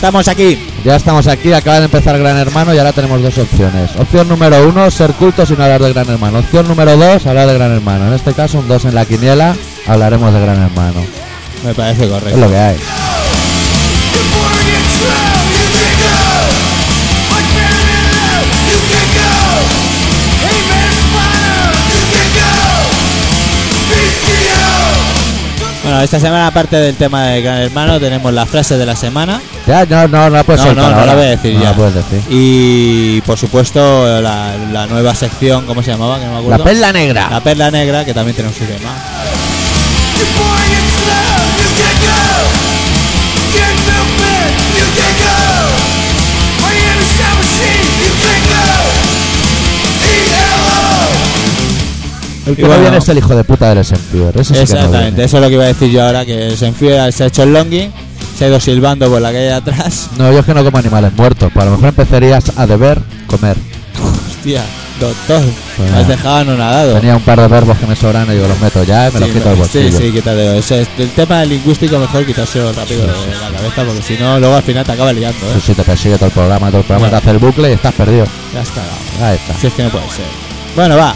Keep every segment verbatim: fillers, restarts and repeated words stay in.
estamos aquí. Ya estamos aquí, acaba de empezar Gran Hermano y ahora tenemos dos opciones. Opción número uno, ser cultos y no hablar de Gran Hermano. Opción número dos, hablar de Gran Hermano. En este caso, un dos en la quiniela, hablaremos de Gran Hermano. Me parece correcto. Es lo que hay. Bueno, esta semana, aparte del tema de Gran Hermano, tenemos las frases de la semana. Ya, no, no, no la puedes No, soltar no, no ahora. la voy a decir no ya. la puedes decir. Y, por supuesto, la, la nueva sección, ¿cómo se llamaba? Que no me acuerdo. La perla negra. La perla negra, que también tenemos su tema. El que Y no bueno, viene es el hijo de puta del Senfier. Ese sí que no exactamente, viene. eso es lo que iba a decir yo ahora, que el Senfier se ha hecho el longing, se ha ido silbando por la calle de atrás. No, yo es que no como animales muertos. Pues a lo mejor empezarías a deber comer. Hostia, doctor, Pues me has nada. dejado anonadado. Tenía un par de verbos que me sobran y digo, los meto ya y me los Sí, quito del bolsillo. Sí, sí, quítate. Ese es el tema lingüístico, mejor quitárselo rápido de la cabeza, porque si no, luego al final te acaba liando, ¿eh? Sí, sí, te persigue todo el programa, todo el programa Bueno. te hace el bucle y estás perdido. Ya está. Ahí está. Si es que no puede ser. Bueno, va.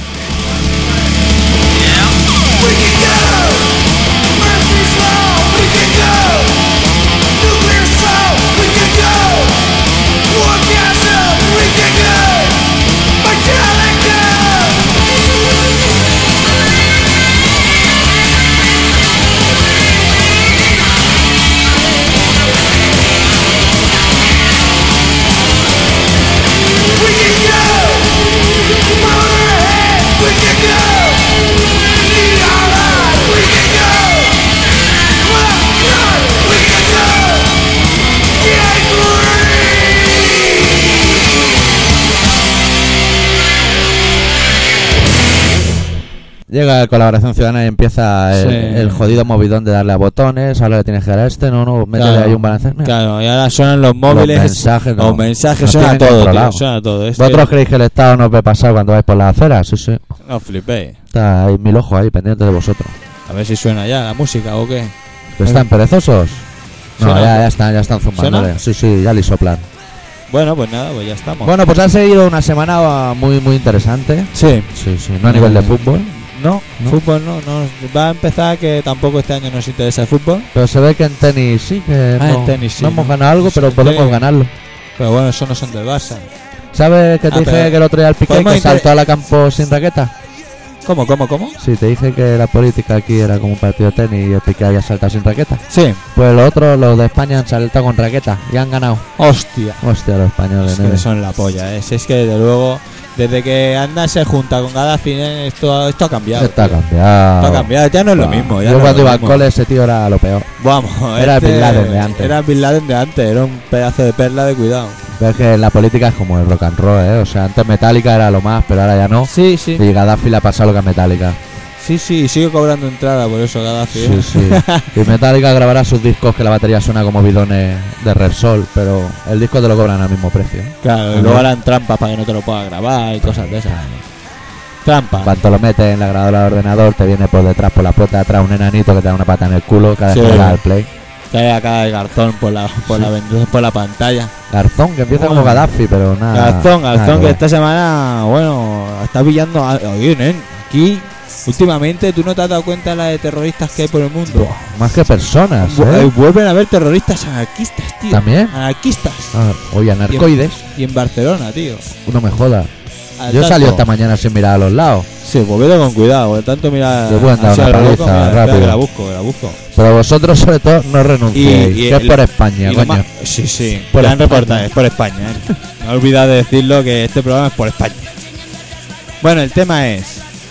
Llega la colaboración ciudadana y empieza el, Sí. el jodido movidón de darle a botones, ahora le tienes que dar a este, no, no, métele Claro, ahí un balance. No. Claro, y ahora suenan los móviles. Los mensajes, no. Los mensajes, Nos suena tienen todo, controlado. tío, suena todo. Es ¿Vosotros que creéis que el Estado nos ve pasar cuando vais por las aceras? Sí, sí. no flipéis. Está ahí mil ojos ahí, pendiente de vosotros. A ver si suena ya la música o qué. ¿Están perezosos? No, ¿Suena? ya, ya están, ya están zumbándole. ¿Suena? Sí, sí, ya le soplan. Bueno, pues nada, pues ya estamos. Bueno, pues ha seguido una semana muy, muy interesante. sí. Sí, sí, no a nivel de fútbol, No, No. fútbol no, no. Va a empezar que tampoco este año nos interesa el fútbol. pero se ve que en tenis sí, que Ah, no, en tenis sí, no hemos ¿no? ganado algo, pero Sí. podemos ganarlo. Pero bueno, eso no son del Barça. ¿Sabes que te Ah, dije pero que el otro día al Piqué podemos que inter- saltó a la campo sin raqueta? ¿Cómo, cómo, cómo? Sí, te dije que la política aquí era como un partido de tenis y el Piqué había saltado sin raqueta. Sí. Pues los otros, los de España, han saltado con raqueta y han ganado. Hostia. Hostia, los españoles, Es nene. que son la polla, ¿eh? Si es que desde luego, desde que anda se junta con Gaddafi, ¿eh? esto, esto ha cambiado. Esto ha tío. cambiado. Esto ha cambiado, ya no es lo Buah. mismo. Ya Yo no es cuando lo iba al mismo. cole ese tío era lo peor. Vamos, Era este- Bin Laden de antes. Era Bin Laden de antes, era un pedazo de perla de cuidado. Pero es que en la política es como el rock and roll, ¿eh? O sea, antes Metallica era lo más, pero ahora ya no. Sí, sí. Y Gaddafi le ha pasado lo que a Metallica. Sí, sí, sigue cobrando entrada por eso Gaddafi. Sí, ¿eh? sí. Y Metallica grabará sus discos que la batería suena como bidones de Repsol, pero el disco te lo cobran al mismo precio. Claro, y Ajá. luego harán trampas para que no te lo puedas grabar y cosas de esas. Trampa. Cuando lo metes en la grabadora del ordenador, te viene por detrás, por la puerta de atrás, un enanito que te da una pata en el culo cada vez Sí. que le das al play. Cae acá el garzón por la, por la, ven- por la pantalla. Garzón, que empieza Bueno. como Gaddafi, pero nada. Garzón, nada Garzón, que ver. esta semana, bueno, está pillando. A... Oye, nen, aquí, últimamente, ¿tú no te has dado cuenta de la de terroristas que hay por el mundo? Buah, más que personas, Vu- ¿eh? eh, Vuelven a haber terroristas anarquistas, tío. ¿También? Anarquistas. Ah, oye, anarcoides, Y en Barcelona, tío. no me jodas. Al Yo tanto. salí esta mañana sin mirar a los lados. Sí, pues vete con cuidado, de tanto mirar. Te pueden dar hacia una lo loco, paliza, mira, espera rápido. que la busco, que la busco. Pero vosotros, sobre todo, no renunciéis. Y- y que es el- por España, Y lo coño. más- sí, sí, Por gran España. reportaje, es por España. ¿eh? No he olvidado de decirlo que este programa es por España. Bueno, el tema es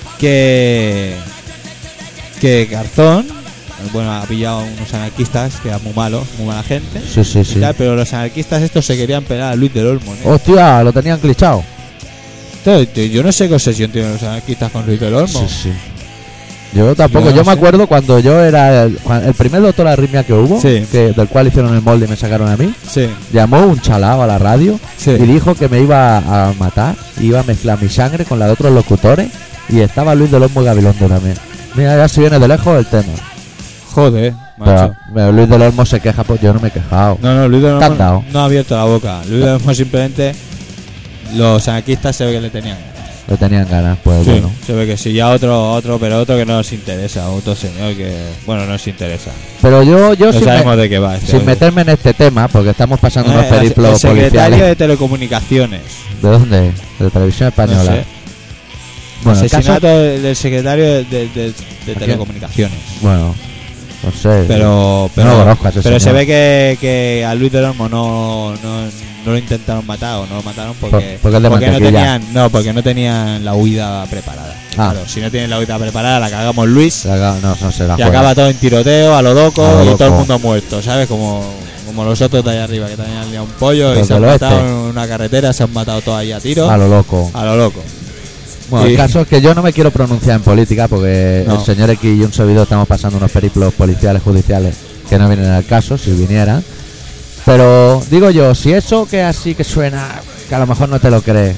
que que Garzón, bueno, ha pillado unos anarquistas que eran muy malos, muy mala gente, Sí, sí, y sí. tal, pero los anarquistas estos se querían pegar a Luis del Olmo. ¿eh? Hostia, lo tenían clichado. Entonces, yo- yo no sé qué obsesión tienen los anarquistas con Luis del Olmo. Sí, sí. Yo tampoco, Yo yo no me sé. acuerdo cuando yo era el, cuan- el primer doctor arritmia que hubo, Sí. que, del cual hicieron el molde y me sacaron a mí, Sí, llamó un chalao a la radio sí. y dijo que me iba a matar, iba a mezclar mi sangre con la de otros locutores y estaba Luis del Olmo y Gabilondo también. Mira, ya si viene de lejos el tema. Joder. macho. Pero Luis del Olmo se queja, pues yo no me he quejado. No, no, Luis del ¿Te han Olmo dado? no ha abierto la boca. Luis del Olmo simplemente, los anarquistas se ve que le tenían ganas. Le tenían ganas, pues Sí, bueno. se ve que sí, ya otro, otro, pero otro que no nos interesa, otro señor que, bueno, no nos interesa. Pero yo, yo No sin, sabemos me- de qué va este. sin oye. meterme en este tema, porque estamos pasando unos Eh, periplos el secretario policiales. de Telecomunicaciones. ¿De dónde? De Televisión Española. No sé. Bueno, el caso- Asesinato de- del secretario de, de- de- de quién? Telecomunicaciones. Bueno, no sé. Pero, no pero, lo conozco a ese pero se señor. ve que, que a Luis del Olmo no, no, no lo intentaron matar o no lo mataron porque, Por- porque es de no mantequilla. tenían, no, porque no tenían la huida preparada. Ah. Claro, si no tienen la huida preparada, la cagamos Luis La ca- No, no se la y juega. acaba todo en tiroteo, a lo loco A lo y loco. todo el mundo muerto, ¿sabes? Como, como los otros de ahí arriba que también han liado un pollo y Los se han del matado oeste. en una carretera, se han matado todos ahí a tiros. A lo loco. A lo loco. Bueno, Y- el caso es que yo no me quiero pronunciar en política porque No. el señor X y un servidor estamos pasando unos periplos policiales judiciales que no vienen al caso, si vinieran. Pero digo yo, si eso que así que suena, que a lo mejor no te lo crees,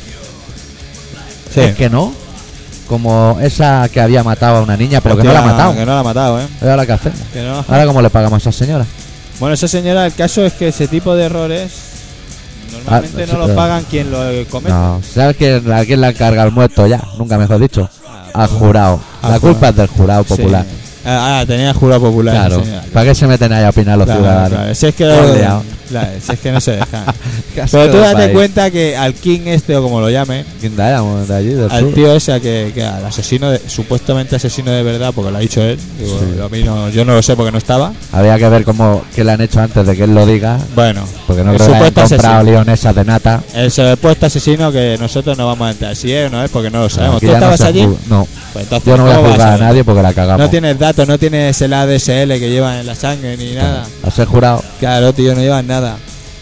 Sí. es que no. Como esa que había matado a una niña, pero que no Hostia, la ha matado. Que no la ha matado, ¿eh? ¿Y ahora qué hacemos? Que no. ¿Ahora cómo le pagamos a esa señora? Bueno, esa señora, el caso es que ese tipo de errores normalmente Ah, sí, no los pero- pagan quien lo comete. No, ¿sabes quién, a quién la carga el muerto ya? Nunca mejor dicho. Ah, Al jurado. Al La jurado. culpa es del jurado popular. Sí. Ah, ah, tenía jurado popular. Claro. señora. ¿Para qué se meten ahí a opinar los Claro, ciudadanos? claro. Si es que, Todo liado. claro, si es que no se dejan. Qué asco Pero tú de date país. cuenta que al King este, o como lo llamen, ¿Quién da? Éramos de allí, del al sur. tío ese, que, que al asesino, de- supuestamente asesino de verdad, porque lo ha dicho él, digo, Sí. a mí no- yo no lo sé porque no estaba. Había que ver cómo qué le han hecho antes de que él lo diga, Bueno, porque no el creo que hayan supuesto comprado asesino. leonesas de nata. El supuesto asesino que nosotros no vamos a entrar. Si es o no es, porque no lo sabemos. Aquí ¿Tú ya no estabas se allí? ju- No, Pues entonces, yo no voy a ¿cómo vas juzgar a ver? nadie porque la cagamos. No tienes datos, no tienes el A D S L que llevan en la sangre ni nada. A ser jurado. Claro, tío, no llevan nada.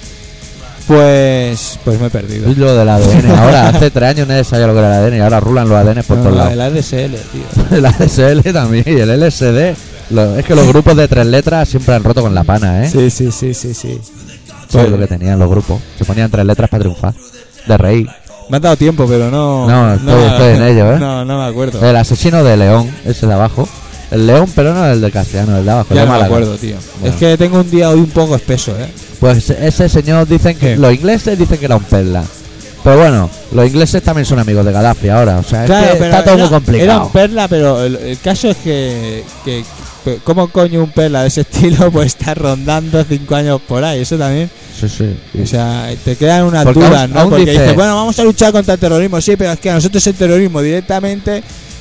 Pues pues me he perdido. Y lo del A D N. Ahora, hace tres años nadie sabía lo que era el A D N y ahora rulan los A D N por No, todos no, lados. el A D S L, tío. El A D S L también y el L S D. Lo- es que los grupos de tres letras siempre han roto con la pana, ¿eh? Sí, sí, sí, sí, sí. Eso es Sí. lo que tenían los grupos. Se ponían tres letras para triunfar. De reír. Me han dado tiempo, pero no. No, estoy- estoy en ello, ¿eh? No, no me acuerdo. El asesino de León, ese de abajo. El León, pero no el de Castellano, el de abajo. el Ya de no me Málaga. acuerdo, tío. Bueno. Es que tengo un día hoy un poco espeso, ¿eh? Pues ese señor dicen que ¿Qué? los ingleses dicen que era un perla. Pero bueno, los ingleses también son amigos de Gaddafi ahora. O sea, es que está todo era, muy complicado. Era un perla, pero el, el caso es que, que, que- ¿cómo coño un perla de ese estilo pues está rondando cinco años por ahí? Eso también. Sí, sí. O sea, te quedan unas Porque dudas, aún- ¿no? aún Porque dice- dices, bueno, vamos a luchar contra el terrorismo, sí, pero es que a nosotros el terrorismo directamente,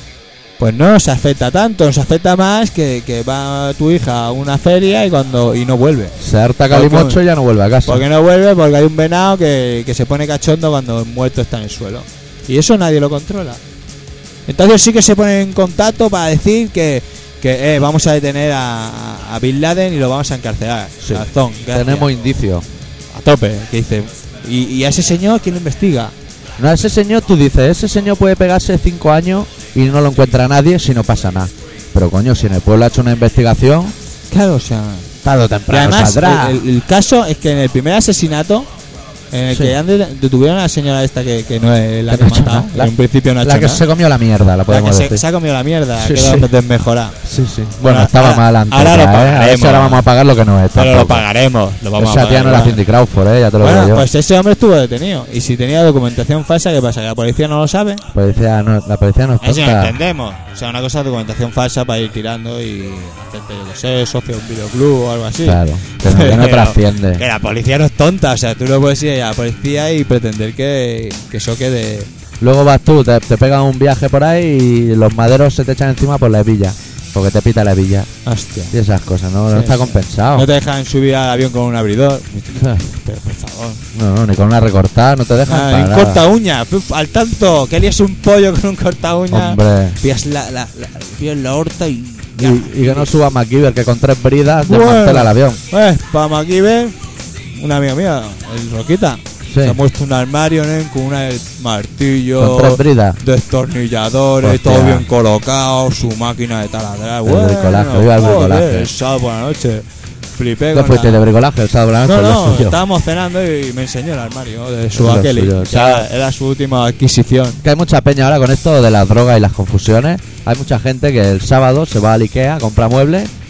pues no nos afecta tanto, nos afecta más que, que va tu hija a una feria y cuando y no vuelve. Se harta calimocho y ya no vuelve a casa. ¿Por qué no vuelve? Porque hay un venado que, que se pone cachondo cuando el muerto está en el suelo. Y eso nadie lo controla. Entonces sí que se pone en contacto para decir que, que eh, vamos a detener a, a Bin Laden y lo vamos a encarcelar. Sí. Razón, gracias. Tenemos indicios. A tope, que dice. ¿Y, y a ese señor quién lo investiga? No, ese señor, tú dices, ese señor puede pegarse cinco años y no lo encuentra nadie si no pasa nada. Pero coño, si en el pueblo ha hecho una investigación, Claro, o sea. tarde o Y temprano además, saldrá. el, el- el caso es que en el primer asesinato, en el Sí. que han de- detuvieron a la señora esta que, que no es la Que que, no ha ha hecho matado, nada. que en un principio no ha la hecho que nada. se comió la mierda, la La podemos que se, decir. se ha comido la mierda, Sí, que sí. lo desmejorado. Sí, sí. Bueno, Bueno, estaba ahora- mal antes. ahora lo ya, ¿eh? A ver si pagaremos. ahora vamos a pagar lo que no es. Pero lo tampoco. pagaremos, lo vamos Esa a tía pagar. no era igual. Cindy Crawford, ¿eh? Ya te lo Bueno, digo yo. pues ese hombre estuvo detenido. Y si tenía documentación falsa, ¿qué pasa? ¿Que la policía no lo sabe? Policía no- la policía no es Eso no tonta. entendemos. O sea, una cosa es documentación falsa para ir tirando y hacerte, yo qué sé, socio de un videoclub o algo así. Claro, que no, que no Pero- trasciende. Que la policía no es tonta. O sea, tú no puedes ir a la policía y pretender que, que eso quede. Luego vas tú, te, te pegan un viaje por ahí y los maderos se te echan encima por la hebilla. Porque te pita la hebilla. Hostia. Y esas cosas, ¿no? No Sí, está sí. compensado. No te dejan subir al avión con un abridor. Pero por favor. No, no, ni con una recortada, no te dejan Ah, para un nada. corta uña. Puf, al tanto, que lías un pollo con un corta uña. Hombre. Pillas la, la, la, pillas la horta y. Y, y que no suba MacGyver, que con tres bridas Bueno. desmantela el avión. Pues, para MacGyver, una amiga mía, el Roquita, Sí. se ha puesto un armario, ¿no? Con un martillo, Con tres bridas. destornilladores, Hostia. todo bien colocado, su máquina de taladrar. El Bueno, bricolaje, viva el joder, bricolaje. el sábado por la noche. Flipé ¿Qué con fuiste la- de bricolaje el sábado por la noche? No, Lo no, suyo. estábamos cenando y me enseñó el armario de su Lo Akeli. suyo, O sea, era su última adquisición. Que hay mucha peña ahora con esto de las drogas y las confusiones. Hay mucha gente que el sábado se va al Ikea, compra muebles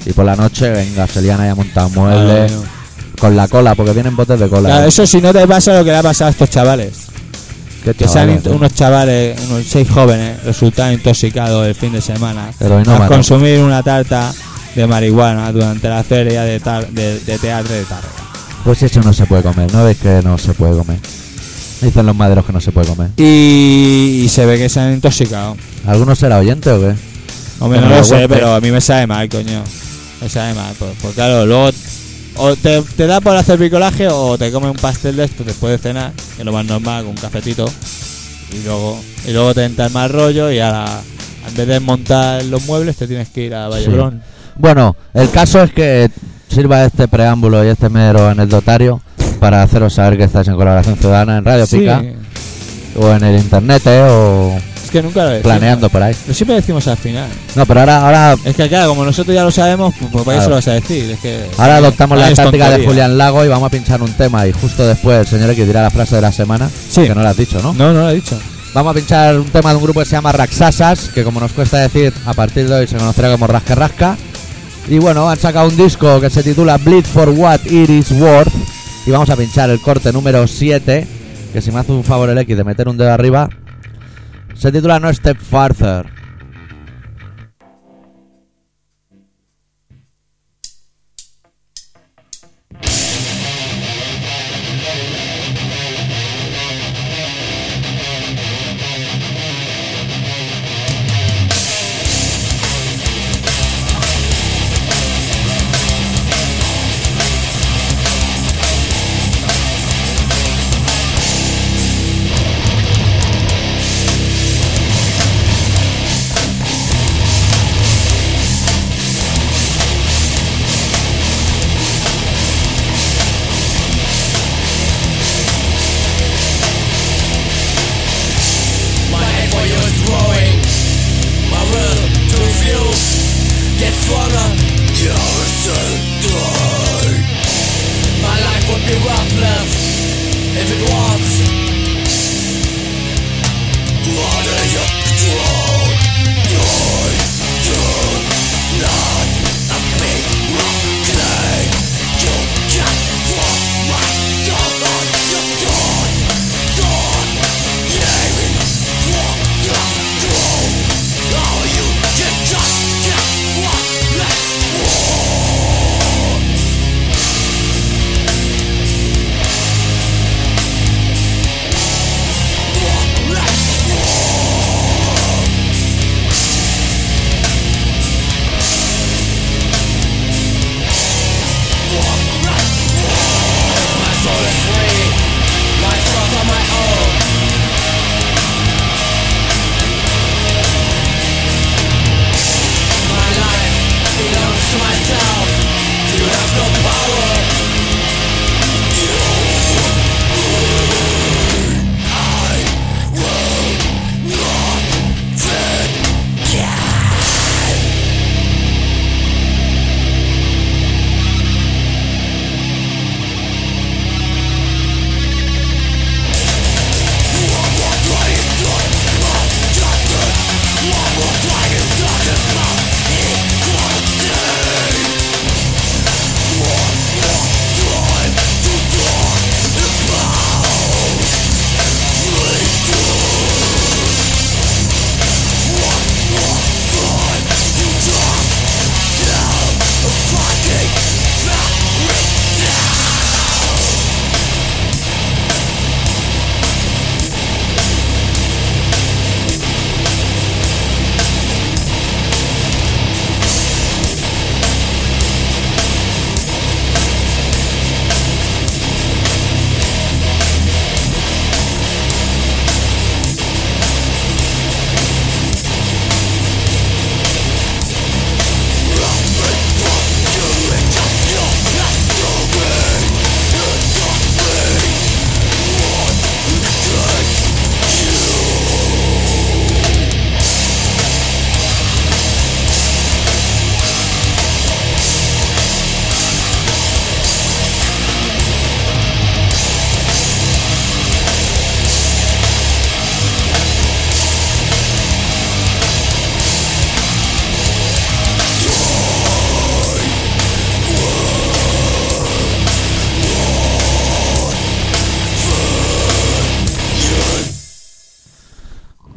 Y por la noche, venga, se lían ahí a montar muebles. Ah, no. Con la cola, porque vienen botes de cola. Claro, ¿eh? eso si no te pasa lo que le ha pasado a estos chavales. ¿Qué Que sean chavales, int- unos chavales, unos seis jóvenes, resultan intoxicados el fin de semana Heroinómanos. al consumir una tarta de marihuana durante la feria de, tar- de, de teatro de Tárrega. Pues eso no se puede comer, ¿no veis que no se puede comer? Dicen los maderos que no se puede comer. Y, y se ve que se han intoxicado. ¿Alguno será oyente o qué? Hombre, Bueno, no lo lo sé, aguante. pero a mí me sabe mal, coño. Me sabe mal, pues, pues claro, luego o te, te da por hacer bricolaje o te comes un pastel de esto después de cenar, que es lo más normal, con un cafetito. Y luego y luego te entra el mal rollo y ahora, en vez de montar los muebles, te tienes que ir a Vallebrón. Bueno, el caso es que sirva este preámbulo y este mero anecdotario para haceros saber que estáis en Colaboración Ciudadana en Radio Sí, Pica o en el internet, ¿eh? O es que nunca lo decimos. planeando por ahí. Pero siempre decimos al final. No, pero ahora ahora, Es que claro, como nosotros ya lo sabemos, pues, pues ¿para qué Claro. se lo vas a decir? Es que ahora adoptamos la es táctica de tontería. Julián Lago y vamos a pinchar un tema. Y justo después el señor X dirá la frase de la semana, Sí. que no la has dicho, ¿no? No, no lo he dicho. Vamos a pinchar un tema de un grupo que se llama Raxasas, que como nos cuesta decir, a partir de hoy se conocerá como Rasca Rasca. Y bueno, han sacado un disco que se titula Bleed for What It Is Worth. Y vamos a pinchar el corte número siete, que si me hace un favor el X de meter un dedo arriba, se titula No Step Farther. My head for you is growing. My will to refuse gets stronger. You're still die. My life would be worthless if it was. What are you doing? Die. You're not a big rock clay. You can't walk my soul on your thought. Thought. Living for the throne. Oh, you can just get what left war. What left war.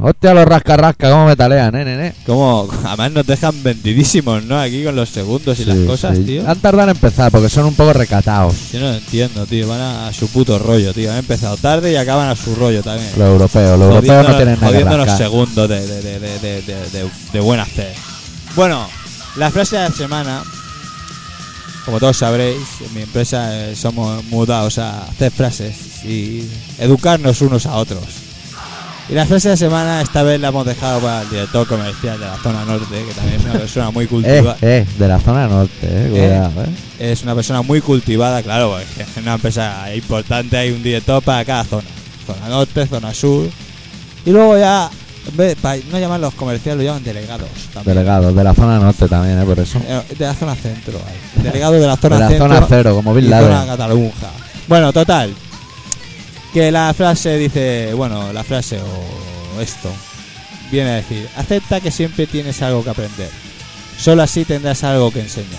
Hostia, los rasca-rasca, cómo me talean, eh, nene. Como, además nos dejan vendidísimos, ¿no? Aquí con los segundos y Sí, las cosas, sí. tío. Han tardado en empezar porque son un poco recatados. Yo no lo entiendo, tío. Van a, a su puto rollo, tío. Han empezado tarde y acaban a su rollo también. Los europeos, los europeos no Jodiéndonos- tienen nada que jodiéndonos rascar. segundos de, de, de, de, de, de, de- de buen hacer. Bueno, la frase de la semana, como todos sabréis, en mi empresa eh, somos mudados a hacer frases y educarnos unos a otros. Y la frase de la semana esta vez la hemos dejado para el director comercial de la zona norte, que también es una persona muy Eh, cultivada. eh, de la zona norte, eh, cuidado, eh. Es una persona muy cultivada, claro, porque en una empresa importante hay un director para cada zona. Zona norte, zona sur. Y luego ya, en vez, para no llamarlos comerciales, lo llaman delegados también. Delegados, de la zona norte también, eh, por eso. Eh, De la zona centro. Hay. Delegado de la zona De la centro. zona cero, como Bin y zona Laden. Catalunja. Bueno, total. Que la frase dice, bueno, la frase o esto viene a decir: acepta que siempre tienes algo que aprender. Solo así tendrás algo que enseñar.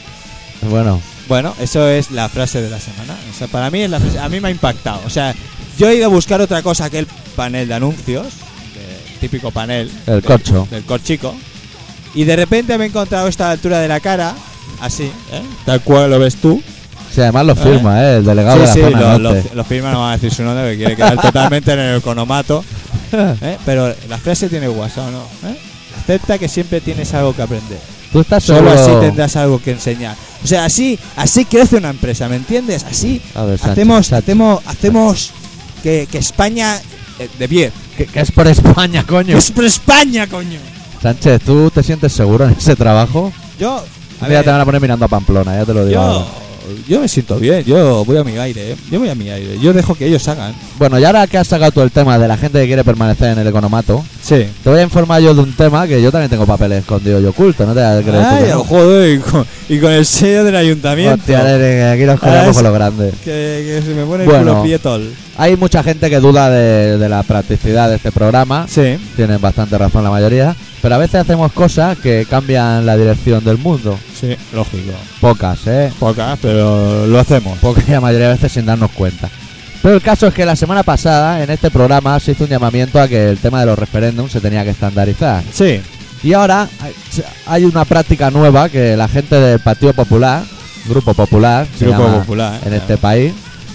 Bueno, Bueno, eso es la frase de la semana. O sea, para mí es la frase, a mí me ha impactado. O sea, yo he ido a buscar otra cosa que el panel de anuncios, de- típico panel el del- corcho. del corchico, y de repente me he encontrado esta altura de la cara, así, ¿eh? Tal cual lo ves tú. Sí, además lo firma, eh, el delegado Sí, sí, de la zona lo, lo, norte. lo firma, no va a decir su nombre, que quiere quedar totalmente en el economato. ¿eh? Pero la frase tiene WhatsApp, ¿no? ¿Eh? Acepta que siempre tienes algo que aprender. Tú estás Solo seguro- así tendrás algo que enseñar. O sea, así, así crece una empresa, ¿me entiendes? Así A ver, Sánchez, hacemos, Sánchez. hacemos, hacemos que, que España eh, de bien. Que, que es por España, coño. Es por España, coño. Sánchez, ¿tú te sientes seguro en ese trabajo? Yo, a Un día ver, te van a poner mirando a Pamplona, ya te lo digo. yo, ahora. yo me siento bien. Yo voy a mi aire. ¿eh? Yo voy a mi aire. Yo dejo que ellos hagan. Bueno, y ahora que has sacado tú el tema de la gente que quiere permanecer en el economato, Sí. te voy a informar yo de un tema que yo también tengo papeles escondidos y ocultos, no te vas a creer tú Ay, que no. joder, y con, y con el sello del ayuntamiento. Hostia, nene, que aquí nos Ah, colgamos es- con lo grande. Que, que se me pone el Bueno. culo pietol. Hay mucha gente que duda de, de la practicidad de este programa. Sí. Tienen bastante razón la mayoría. Pero a veces hacemos cosas que cambian la dirección del mundo. Sí, lógico. Pocas, ¿eh? Pocas, pero lo hacemos. Pocas y la mayoría de veces sin darnos cuenta. Pero el caso es que la semana pasada en este programa se hizo un llamamiento a que el tema de los referéndums se tenía que estandarizar. Sí. Y ahora hay- hay una práctica nueva que la gente del Partido Popular, Grupo Popular, se Grupo llama Popular, en claro. este país,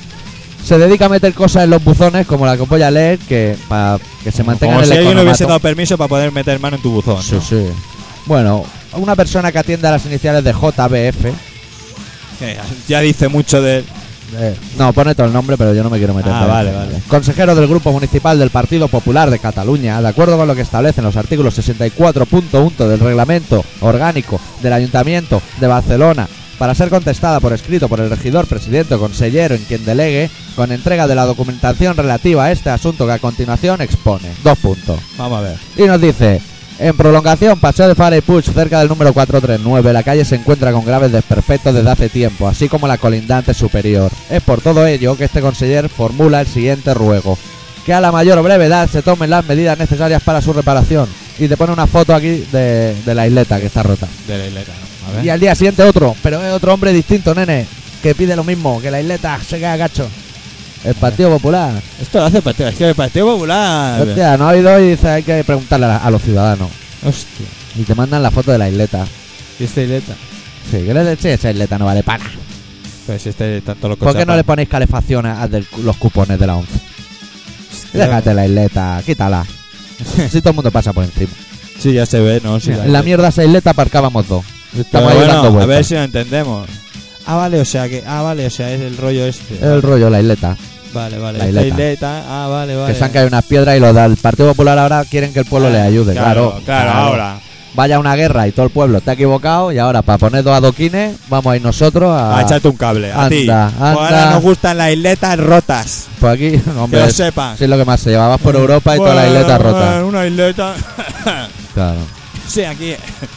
se dedica a meter cosas en los buzones como la que voy a leer, que para que se mantenga Como en si el alguien le hubiese economato. dado permiso para poder meter mano en tu buzón. Sí, ¿no? sí. Bueno, una persona que atiende a las iniciales de J B F. Que ya dice mucho de. eh, no, pone todo el nombre, pero yo no me quiero meter. Ah, por vale, ahí. vale. Consejero del Grupo Municipal del Partido Popular de Cataluña, de acuerdo con lo que establecen los artículos sesenta y cuatro punto uno del Reglamento Orgánico del Ayuntamiento de Barcelona, para ser contestada por escrito por el regidor, presidente o consellero en quien delegue, con entrega de la documentación relativa a este asunto que a continuación expone. Dos puntos. Vamos a ver. Y nos dice: en prolongación, Paseo de Fara y Puig, cerca del número cuatrocientos treinta y nueve, la calle se encuentra con graves desperfectos desde hace tiempo, así como la colindante superior. Es por todo ello que este conseller formula el siguiente ruego: que a la mayor brevedad se tomen las medidas necesarias para su reparación. Y te pone una foto aquí de, de la isleta que está rota. De la isleta. A ver. Y al día siguiente otro, pero es otro hombre distinto, nene, que pide lo mismo, que la isleta se queda gacho. El Partido Popular. Esto lo hace el Partido. Es que el Partido Popular. Hostia, no ha oído y dice hay que preguntarle a, a los ciudadanos. Hostia. Y te mandan la foto de la isleta. ¿Y esta isleta? Sí, que le sí, esa isleta no vale para nada. Pues si este tanto lo ¿Por qué no le ponéis calefacción a, a del- los cupones de la once? Déjate la isleta, quítala. Si todo el mundo pasa por encima. Sí, ya se ve, ¿no? Sí, Mira, en la mierda esa isleta aparcábamos dos. Pero Estamos ahí bueno, dando a vueltas. ver si lo entendemos. Ah, vale, o sea que. Ah, vale, o sea, es el rollo este. El rollo, la isleta. Vale, vale. la esta isleta. isleta. Ah, vale, vale. Que se han caído unas piedras y los del Partido Popular ahora quieren que el pueblo Ah, les ayude. Claro, Claro, ahora. Vaya una guerra y todo el pueblo está equivocado y ahora para poner dos adoquines vamos a ir nosotros a... A echarte un cable. A ti. Anda, Pues ahora anda. nos gustan las isletas rotas. Por aquí, Que hombre, lo sepan. sí es lo que más se lleva. Vas por Europa y toda la Bueno, isleta rota. bueno, Una isleta. Claro. Sí, aquí.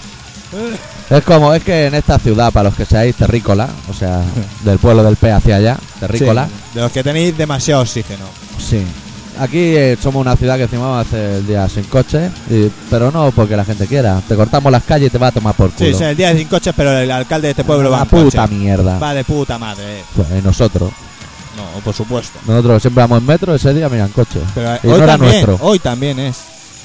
Es como, es que en esta ciudad, para los que seáis terrícola, o sea, del pueblo del P hacia allá, terrícola, Sí, de los que tenéis demasiado oxígeno. sí. Aquí eh, somos una ciudad que encima vamos a hacer el día sin coche, y- pero no porque la gente quiera. Te cortamos las calles y te va a tomar por culo. Sí, sí, el día sin coches, pero el alcalde de este pueblo va La en coche. puta mierda. Va de puta madre. eh. Pues nosotros, No, por supuesto. nosotros siempre vamos en metro, ese día mira en coche. Pero Y hoy no era también, nuestro. hoy también es.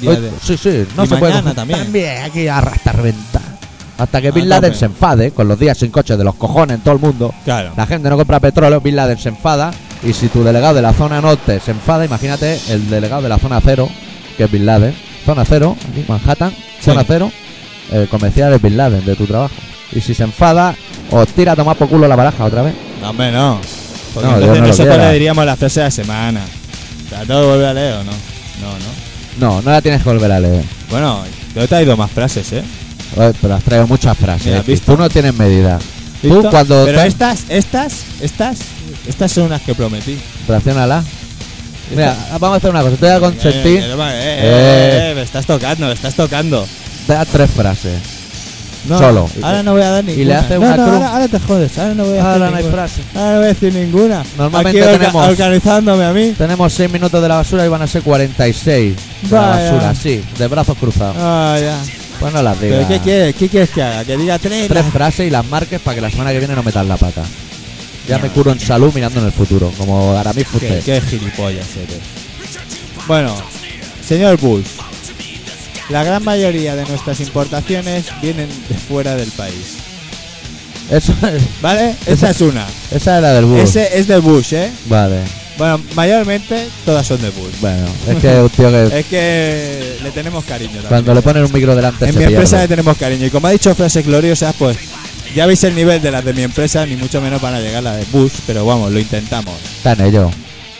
Día Hoy- de- sí, sí, no Y se puede. mañana también. También, aquí hasta reventar. Hasta que A Bin Laden tope. se enfade con los días sin coches de los cojones en todo el mundo. Claro. La gente no compra petróleo, Bin Laden se enfada. Y si tu delegado de la zona norte se enfada, imagínate el delegado de la zona cero, que es Bin Laden. Zona cero, aquí Manhattan, Sí. zona cero, el comercial es Bin Laden de tu trabajo. Y si se enfada, os tira a tomar por culo la baraja otra vez. No, hombre, no. Porque No, entonces Dios no lo nosotros quiera. le diríamos la frase de la semana. ¿Te la tengo que volver a leer o no? No, no. No, no la tienes que volver a leer. Bueno, yo he traído más frases, ¿eh? Oye, pero has traído muchas frases. Mira, ¿eh? ¿has visto? Tú no tienes medida. ¿Visto? Tú cuando Pero te- estas, estas, estas, estas son unas que prometí. Raciónala. Mira, vamos a hacer una cosa. Te voy a Eh, consentir. eh, eh, eh, eh, me estás tocando, me estás tocando. Te das tres frases. No, Solo. Ahora no voy a dar ninguna. Y le hace no, una no, cruz. ahora, ahora te jodes, ahora no voy a Ahora hacer no hay ninguna. frase. Ahora no voy a decir ninguna. Normalmente Aquí orga- tenemos- organizándome a mí. Tenemos seis minutos de la basura y van a ser cuarenta y seis de la Vaya. basura, sí, de brazos cruzados. Ah, ya. Pues no las ¿Pero digas. qué quieres? ¿Qué quieres que haga? Que diga tres. Tres frases y las marques para que la semana que viene no metas la pata. Ya me curo en salud mirando en el futuro, como Aramis Qué, Fuster. qué gilipollas eres. Bueno, señor Bush, la gran mayoría de nuestras importaciones vienen de fuera del país. Eso es, ¿Vale? Esa es una. esa era del Bush. Ese es de Bush, ¿eh? Vale, Bueno, mayormente todas son de Bush. bueno, es que es un tío que Es que le tenemos cariño también. cuando le ponen un micro delante En se mi empresa le pierde. tenemos cariño. Y como ha dicho frases gloriosas, pues ya veis el nivel de las de mi empresa, ni mucho menos van a llegar las de Bush, pero vamos, lo intentamos. Está en ello.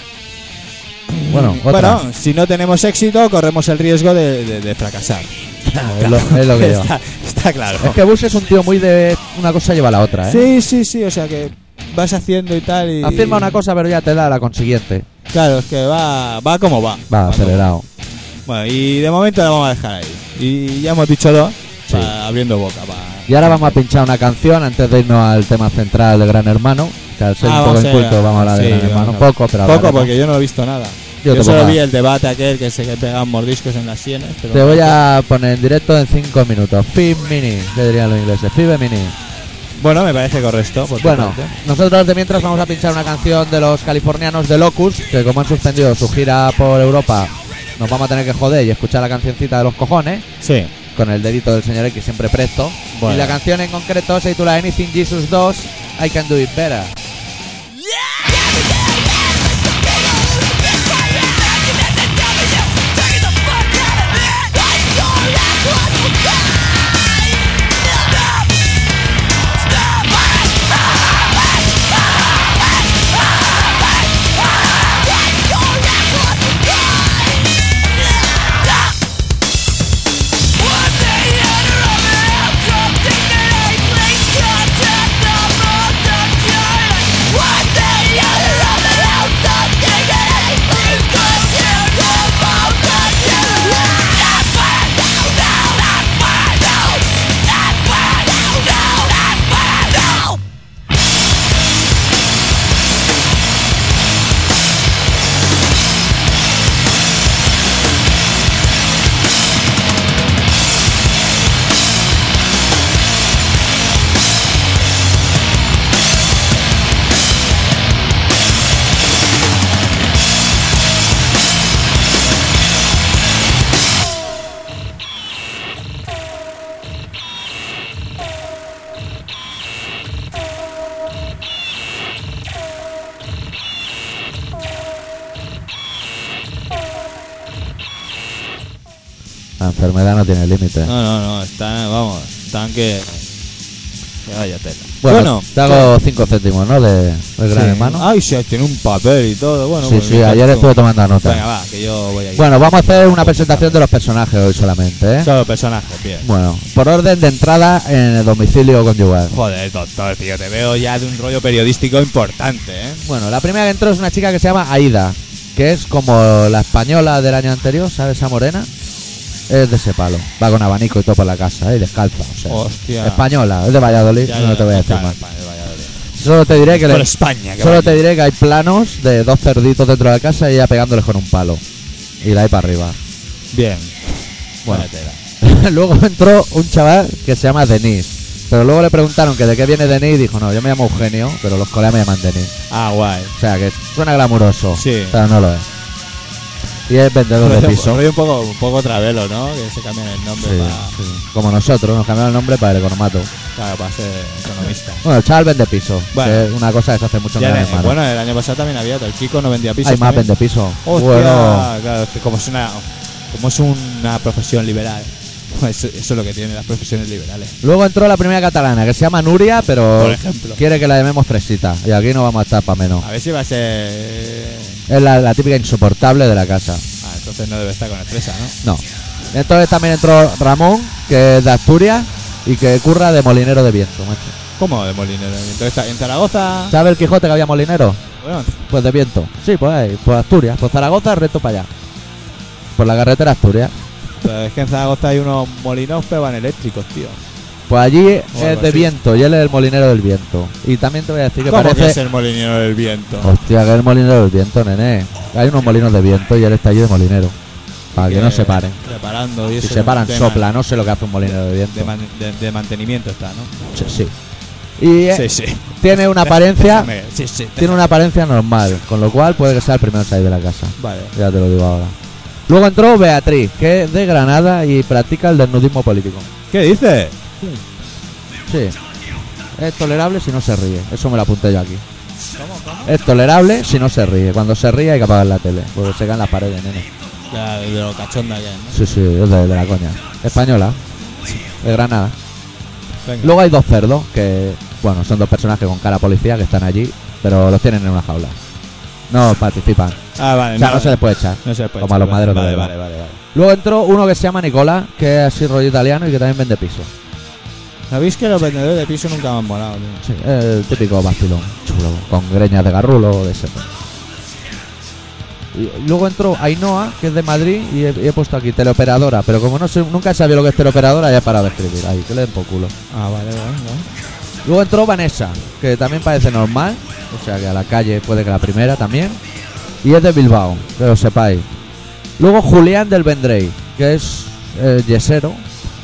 Bueno, otra. Bueno, si no tenemos éxito, corremos el riesgo de, de- de fracasar. es, lo, es lo que yo. está, está claro. Es que Bush es un tío muy de una cosa lleva a la otra, ¿eh? Sí, sí, sí, o sea que vas haciendo y tal y... Afirma una cosa pero ya te da la consiguiente. Claro, es que va, va como va. Va, como- acelerado. Bueno, y de momento la vamos a dejar ahí. Y ya hemos dicho dos, Sí. pa- abriendo boca. pa- Y ahora vamos a pinchar una canción antes de irnos al tema central de Gran Hermano. Que al ser Ah, un poco vamos a- inculto vamos a hablar de sí, Gran Hermano. vamos Un a- poco, pero Poco hablaremos. porque yo no lo he visto nada. Yo Yo, tampoco. solo vi el debate aquel que se que pegan mordiscos en las sienes. Pero Te voy a poner en directo en cinco minutos. Five mini, que dirían los ingleses. Five mini. Bueno, me parece correcto. por tu Bueno, parte. nosotros de mientras vamos a pinchar una canción de los californianos de Locust, que como han suspendido su gira por Europa, nos vamos a tener que joder y escuchar la cancioncita de los cojones, Sí. con el dedito del señor X siempre presto. Bueno. Y la canción en concreto se titula Anything Jesus dos, I Can Do It Better. La enfermedad no tiene límite. No, no, no. Están, vamos, están que. Que vaya tela. Bueno, te hago cinco céntimos, ¿no? De, del Gran sí. Hermano. Ay, sí, tiene un papel y todo. Bueno, sí, pues sí, mientras ayer tú- estuve tomando nota. Venga, va, que yo voy a ir. Bueno, vamos a hacer una presentación de los personajes hoy solamente, ¿eh? Solo personajes, bien. Bueno, por orden de entrada en el domicilio conyugal. Joder, doctor, tío, te veo ya de un rollo periodístico importante, ¿eh? Bueno, la primera que entró es una chica que se llama Aida, que es como la española del año anterior, ¿sabes? Esa morena. Es de ese palo. Va con abanico y todo por la casa, ¿eh? Y descalza, o sea. Hostia. Española, es de Valladolid, Ya, no ya, te voy a decir claro, más. España, Valladolid. Solo te diré que Por le- España, que solo vaya. te diré que hay planos de dos cerditos dentro de la casa y ella pegándoles con un palo. Y la hay para arriba. Bien. Bueno. Vaya tela. Luego entró un chaval que se llama Denis. Pero luego le preguntaron que de qué viene Denis y dijo, no, yo me llamo Eugenio, pero los colegas me llaman Denis. Ah, guay. O sea, que suena glamuroso, Sí. pero no lo es. y es vendedor de Rollo- piso. rollo un poco, un poco travelo, ¿no? Que se cambian el nombre Sí, para, sí. Como nosotros, nos cambiamos el nombre para el economato. claro, para ser economista. Bueno, el chaval vende piso, Bueno. que es una cosa que se hace mucho en Ya Gran el- Hermano. bueno, el año pasado también había, el Kiko no vendía pisos. Hay más también. vende piso. Hostia, Bueno, claro, es que como es una, como es una profesión liberal, pues eso, eso es lo que tienen las profesiones liberales. luego entró la primera catalana, que se llama Nuria, pero Por ejemplo. quiere que la llamemos Fresita. Y aquí no vamos a estar para menos. A ver si va a ser... Es la, la típica insoportable de la casa. Ah, entonces no debe estar con Expresa, ¿no? No. Entonces también entró Ramón, que es de Asturias y que curra de molinero de viento, macho. ¿Cómo de Molinero? Entonces está en Zaragoza... ¿Sabes el Quijote que había molinero? Bueno, Pues de viento. Sí, pues ahí, por Asturias, por Zaragoza, recto para allá. Por la carretera Asturias. pero es que en Zaragoza hay unos molinos pero van eléctricos, tío. Pues allí O es algo de así. viento y él es el molinero del viento. Y también te voy a decir que ¿Cómo parece... que es el molinero del viento? Hostia, que es el molinero del viento, nene. Hay unos molinos de viento y él está allí de molinero. Para que, no se paren. Reparando y Si eso. se paran, de sopla. man- No sé lo que hace un molinero de viento. De, man- de- de mantenimiento está, ¿no? Sí, sí. Y eh, Sí, sí. tiene una apariencia... Déjame- Sí, sí. Tiene una apariencia normal, con lo cual puede que sea el primero en salir de la casa. Vale. Ya te lo digo ahora. Luego entró Beatriz, que es de Granada y practica el desnudismo político. ¿Qué dices? Sí. Es tolerable si no se ríe. Eso me lo apunté yo aquí. Es tolerable si no se ríe. Cuando se ríe hay que apagar la tele, porque se caen las paredes, nene. Ya, de lo cachonda que es, ¿no? Sí, sí, es de, de la coña. Española. De Granada. Venga. Luego hay dos cerdos, que, bueno, son dos personajes con cara policía que están allí, pero los tienen en una jaula. No participan. Ah, vale. O sea, no se les puede echar. no se les puede como a los echar, maderos de vale, verdad. vale, vale, vale. Luego entró uno que se llama Nicolás, que es así rollo italiano y que también vende piso. ¿Sabéis que los vendedores de piso nunca me han molado, tío? Sí, el típico vacilón, chulo, con greñas de garrulo o de ese. Y luego entró Ainhoa, que es de Madrid, y he, y he puesto aquí teleoperadora, pero como no sé, nunca he sabido lo que es teleoperadora, ya he parado de escribir. Ahí, que le den por culo. Ah, vale, vale, vale. Luego entró Vanessa, que también parece normal, o sea que a la calle puede que la primera también. Y es de Bilbao, que lo sepáis. Luego Julián del Vendrell, que es eh, yesero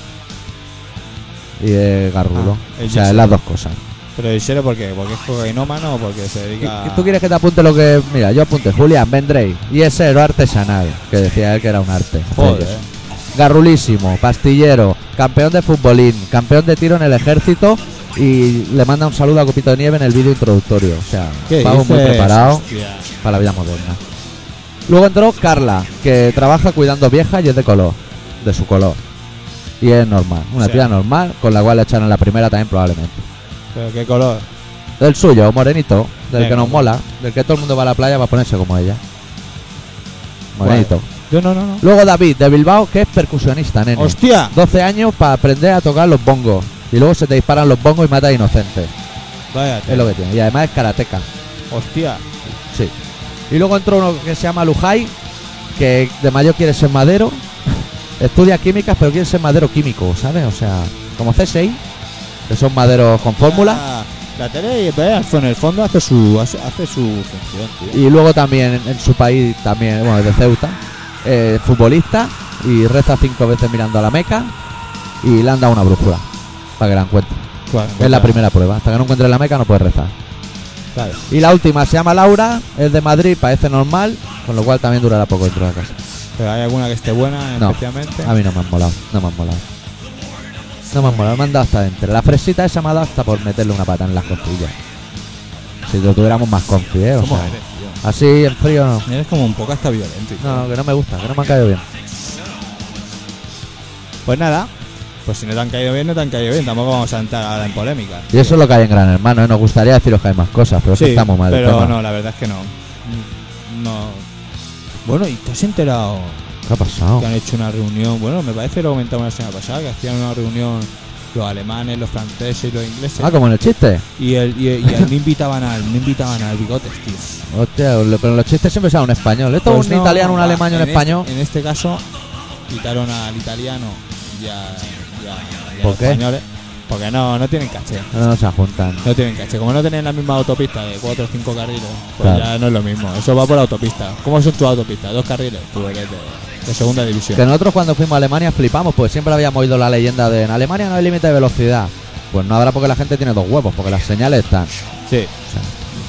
y es garrulo. Ah, el o sea, es yesero. las dos cosas. Pero ¿y serio por qué? ¿Porque es cocainómano o porque se ¿Qué- dedica qué- ¿Tú quieres que te apunte lo que...? Mira, yo apunté Julián Vendrell, yesero artesanal, que decía él que era un arte. Joder. Ellos. Garrulísimo, pastillero, campeón de futbolín, campeón de tiro en el ejército y le manda un saludo a Copito de Nieve en el vídeo introductorio. O sea, ¿Qué pavo muy dices? preparado Hostia. para la vida moderna. Luego entró Carla, que trabaja cuidando viejas y es de color, de su color. Y es normal, una Sí. tía normal, con la cual le echaron la primera también probablemente. ¿Pero qué color? Del suyo, morenito, del Venga. que nos mola, del que todo el mundo va a la playa para ponerse como ella. Morenito. Yo no, no, no. Luego David, de Bilbao, que es percusionista, nene. ¡Hostia! doce años para aprender a tocar los bongos. Y luego se te disparan los bongos y matas a inocentes. Vaya, Es lo que tiene. Y además es karateca. Hostia. Sí. Y luego entró uno que se llama Lujay, que de mayor quiere ser madero. Estudia químicas, pero quiere ser madero químico, ¿sabes? O sea, como C S I, que son maderos con fórmula. Ah, la tele, ve, en el fondo hace su hace, hace su función, tío. Y luego también en, en su país, también, bueno, de Ceuta, eh, futbolista. Y reza cinco veces mirando a la Meca. Y le han dado una brújula para que la encuentre. Claro, Es la primera prueba. Hasta que no encuentre la Meca no puede rezar. Claro. Y la última se llama Laura, es de Madrid, parece normal, con lo cual también durará poco dentro de la casa. Pero hay alguna que esté buena, No. especialmente. A mí no me han molado, no me han molado. No me han molado, me han dado hasta dentro. La fresita esa me ha dado hasta por meterle una pata en las costillas. Si lo tuviéramos más confi, ¿eh? O ¿Cómo sea, eres, tío? así en frío no. Eres como un poco hasta violento. y todo. No, que no me gusta, que no me han caído bien. Pues nada. Pues si no te han caído bien, no te han caído bien. Tampoco vamos a entrar ahora en polémica. Y eso es lo que hay en Gran Hermano, ¿eh? Nos gustaría deciros que hay más cosas, pero es Sí, que estamos mal. el pero tema. no, la verdad es que no. No. Bueno, ¿y te has enterado ¿Qué ha pasado? que han hecho una reunión? Bueno, me parece que lo comentamos la semana pasada, que hacían una reunión los alemanes, los franceses y los ingleses. Ah, como en el chiste. Y, el, y, y el- no invitaban al no invitaban al Bigotes, tío. Hostia, lo- pero en los chistes siempre sale un español. Esto Pues es un no, italiano, un va, alemán y un en español. Este, en este caso, quitaron al italiano y, a, y, a- y a ¿Por los qué? españoles. Porque no, no tienen caché. No, no se juntan. No tienen caché. Como no tienen la misma autopista de cuatro o cinco carriles, pues Claro. ya no es lo mismo. Eso va por autopista. ¿Cómo son tus autopistas? Dos carriles. Tú eres de, de segunda división. Que nosotros cuando fuimos a Alemania flipamos, pues siempre habíamos oído la leyenda de en Alemania no hay límite de velocidad. Pues no habrá porque la gente tiene dos huevos, porque las señales están. Sí.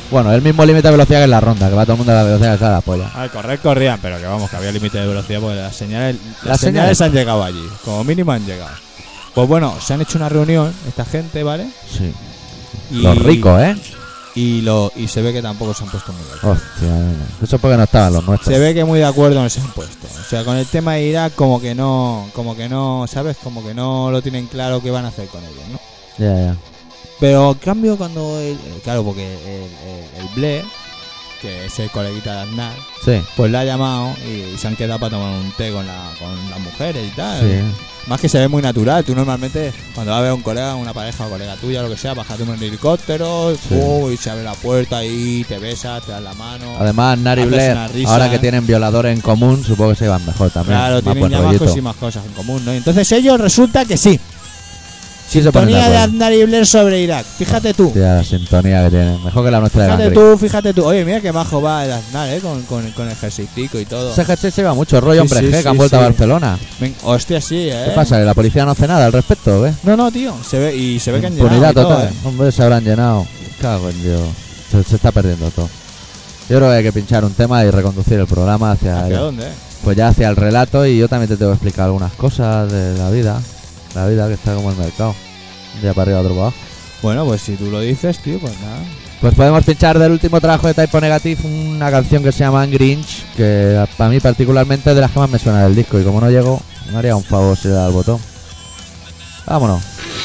Bueno, el mismo límite de velocidad que en la ronda, que va todo el mundo a la velocidad que sale la polla. Al correr corrían, pero que vamos, que había límite de velocidad porque las señales, las, Las señales señales. han llegado allí, como mínimo han llegado. Pues bueno, se han hecho una reunión esta gente, ¿vale? Sí. Y, Los ricos, ¿eh? Y lo y se ve que tampoco se han puesto muy de acuerdo. Hostia, nena. Eso es porque no estaban los nuestros. Se ve que muy de acuerdo no se han puesto. O sea, con el tema de Irak como que no, como que no, ¿sabes? Como que no lo tienen claro qué van a hacer con ellos, ¿no? Ya, ya. Pero en cambio cuando, el, el- claro, porque el, el, el Blair, que es el coleguita de Aznar, Sí, pues le ha llamado y, se han quedado para tomar un té con, la, con las mujeres y tal. sí. Más que se ve muy natural. Tú normalmente, cuando vas a ver a un colega, una pareja o colega tuya, lo que sea, bajas de un helicóptero Sí. uh, y se abre la puerta y te besas, te das la mano. Además, Nari Haces Blair, una risa. ahora que tienen violadores en común, supongo que se llevan mejor también. Claro, Más tienen buen ya más, rollito. cosas y más cosas en común, ¿no? Y entonces ellos resulta que sí. Sí se ponen de Sintonía de acuerdo. Aznar y Blair sobre Irak. Fíjate tú. Hostia, la sintonía que tienen. Mejor que la nuestra de Fíjate Gangri. tú, fíjate tú. Oye, mira qué majo va el Aznar, ¿eh? Con, con, con el ejercicio y todo. Ese jersey se lleva mucho rollo, Sí, hombre, sí, G, sí, que han vuelto sí. a Barcelona. Ven, hostia, sí, ¿eh? ¿Qué pasa? ¿Que la policía no hace nada al respecto, eh? No, no, tío. Se ve, y se ve que han llenado Impunidad y todo, total. ¿eh? Hombre, se habrán llenado. Cago en Dios. Se, se está perdiendo todo. Yo creo que hay que pinchar un tema y reconducir el programa hacia, ¿Hacia dónde, eh? pues ya hacia el relato, y yo también te tengo que explicar algunas cosas de la vida. La vida que está como el mercado. Un día para arriba, otro para abajo. Bueno, pues si tú lo dices, tío, pues nada. Pues podemos pinchar del último trabajo de Type O Negative una canción que se llama Angry Inch, que para mí particularmente es de las que más me suena del disco, y como no llego, me haría un favor si le da al botón. Vámonos.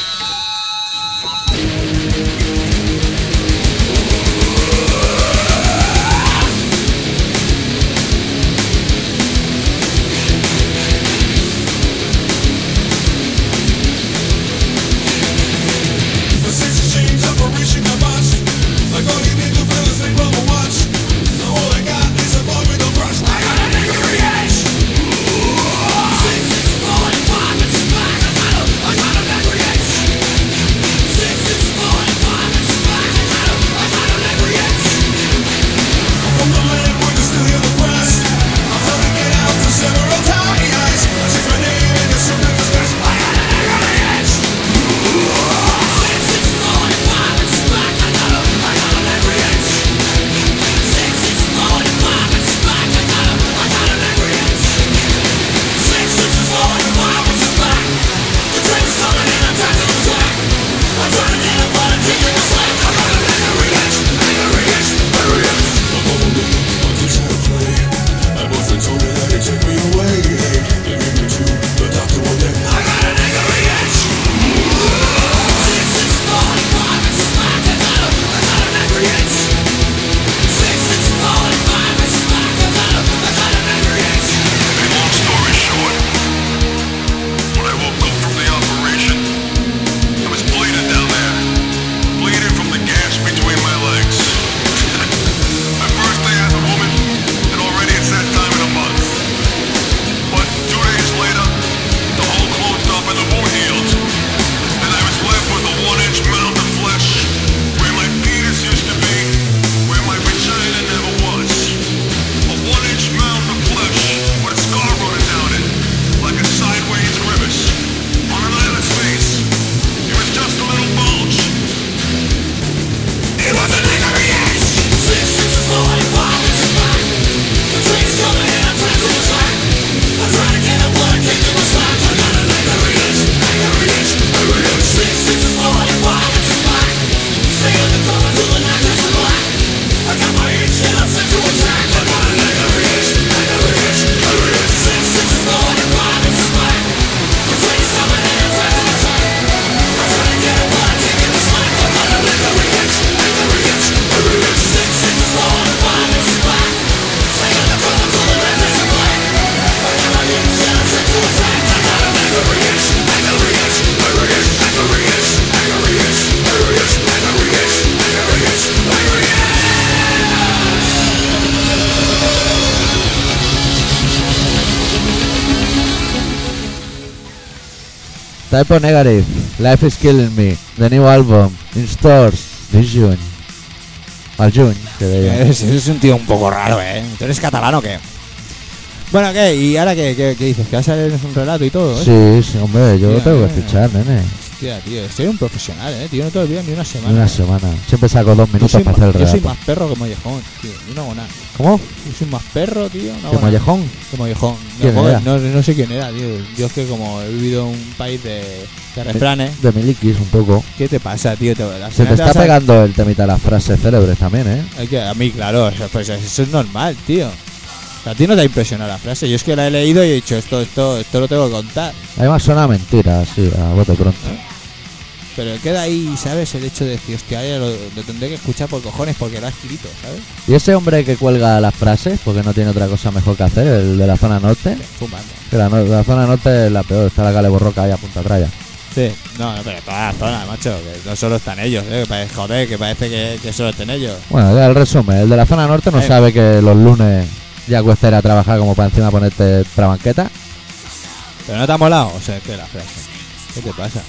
The six chains up for reaching the bus. Like all you need to feel is they rubber watch. All I got is a bug with a brush. I got an angry edge. Six, six, four, and five, it's back. I got a, I got an angry edge. Six, six, four, and five, it's back. I got a, I got an angry edge. From the land where you still hear the press. I'm trying to get out to several ties. She's my name and it's something to stress. I got an angry edge. Six, six, four, and five, it's back. I got a, I got an angry edge. Six, six, four, and five, it's back. I got a, I got an angry edge. Six, six, four, and five, it's back. The train's coming in, I'm trying to attack. I'm trying to get up on a kick in the slack. I got an angry edge, angry edge, angry edge. I'm on the loop, I'm just trying to play. My boyfriend told me that he'd take me away. They gave me to the doctor one day. I got an angry edge. Six, six, four, and five, it's back. I got a, I got an angry edge. Six, six, four, and five, it's back. I got a, I got an angry edge. Long story short, when I woke up from the operation, I was bleeding down there. Bleeding from the gas between my legs. My first day as a woman, and already it's that time of the month. But two days later, the hole closed up and the wound healed. And I was left with a one-inch mound of flesh, where my penis used to be, where my vagina never was. A one-inch mound of flesh with a scar running down it, like a sideways grimace. On an island's face, it was just a little bulge. It was an angry edge. Six, six, four, and five, it's back. The train's coming in, I'm trying to attack. I'm trying to get up on a kick in the slack. I got an angry edge, angry edge, angry edge. Six, six, four, and five, it's back. Stay on the cover till the night turns to black. I got my itch and I'm set to attack. I got an angry edge, angry edge, angry edge. Six, six, four, and five, it's back. The train's coming in, I'm trying to attack. I'm trying to get up on a kick in the slack. I got an angry edge, angry edge, angry edge. Six, six, four, and five, it's back. Stay on the cover till the night turns to black. I got my itch and I'm set to attack. I got an angry edge, angry edge, angry edge, angry edge, angry edge, angry edge, angry edge, angry edge, angry edge. Type O Negative, Life is Killing Me, the new album, in stores, this June. Al June, que deia. Es, es un tío un poco raro, ¿eh? ¿Tú eres catalán o qué? Bueno, ¿qué? ¿Y ahora qué, qué, qué dices? ¿Que vas a leer un relato y todo? ¿eh? Sí, sí, hombre, yo lo Mira, tengo que mira. escuchar, nene. Hostia, tío, estoy un profesional, ¿eh? Tío, no te olvidas ni una semana. Una semana. Siempre saco dos Yo minutos soy, para ma- hacer el yo soy relato. más perro que Mollejón, tío. Yo no hago nada. ¿Cómo? Yo soy más perro, tío. No ¿Que hago nada. Mollejón? Que Mollejón. ¿Quién No, era? no, no sé quién era, tío. Yo es que como he vivido en un país de, de refranes. De milikis un poco. ¿Qué te pasa, tío? Te, al Se final te te está vas a- pegando el temita de las frases célebres también, ¿eh? Hay que- a mí, claro, eso, pues eso es normal, tío. O sea, a ti no te ha impresionado la frase. Yo es que la he leído y he dicho, esto, esto, esto lo tengo que contar. Además suena mentira, así, a bote pronto. Pero queda ahí, ¿sabes? El hecho de decir, hostia, ya lo, lo tendré que escuchar por cojones porque lo ha escrito, ¿sabes? ¿Y ese hombre que cuelga las frases porque no tiene otra cosa mejor que hacer, el de la zona norte? Fumando. Que la, no- la zona norte es la peor, está la Cale Borroca ahí a punta traya. Sí. No, no, pero toda la zona, macho. Que no solo están ellos, ¿eh? Que parece, joder, que parece que, que solo estén ellos. Bueno, ya el resumen, el de la zona norte no Eh. sabe que los lunes ya cuesta ir a trabajar como para encima ponerte trabanqueta. Pero no te ha molado, o sea, que la frase. ¿Qué te pasa?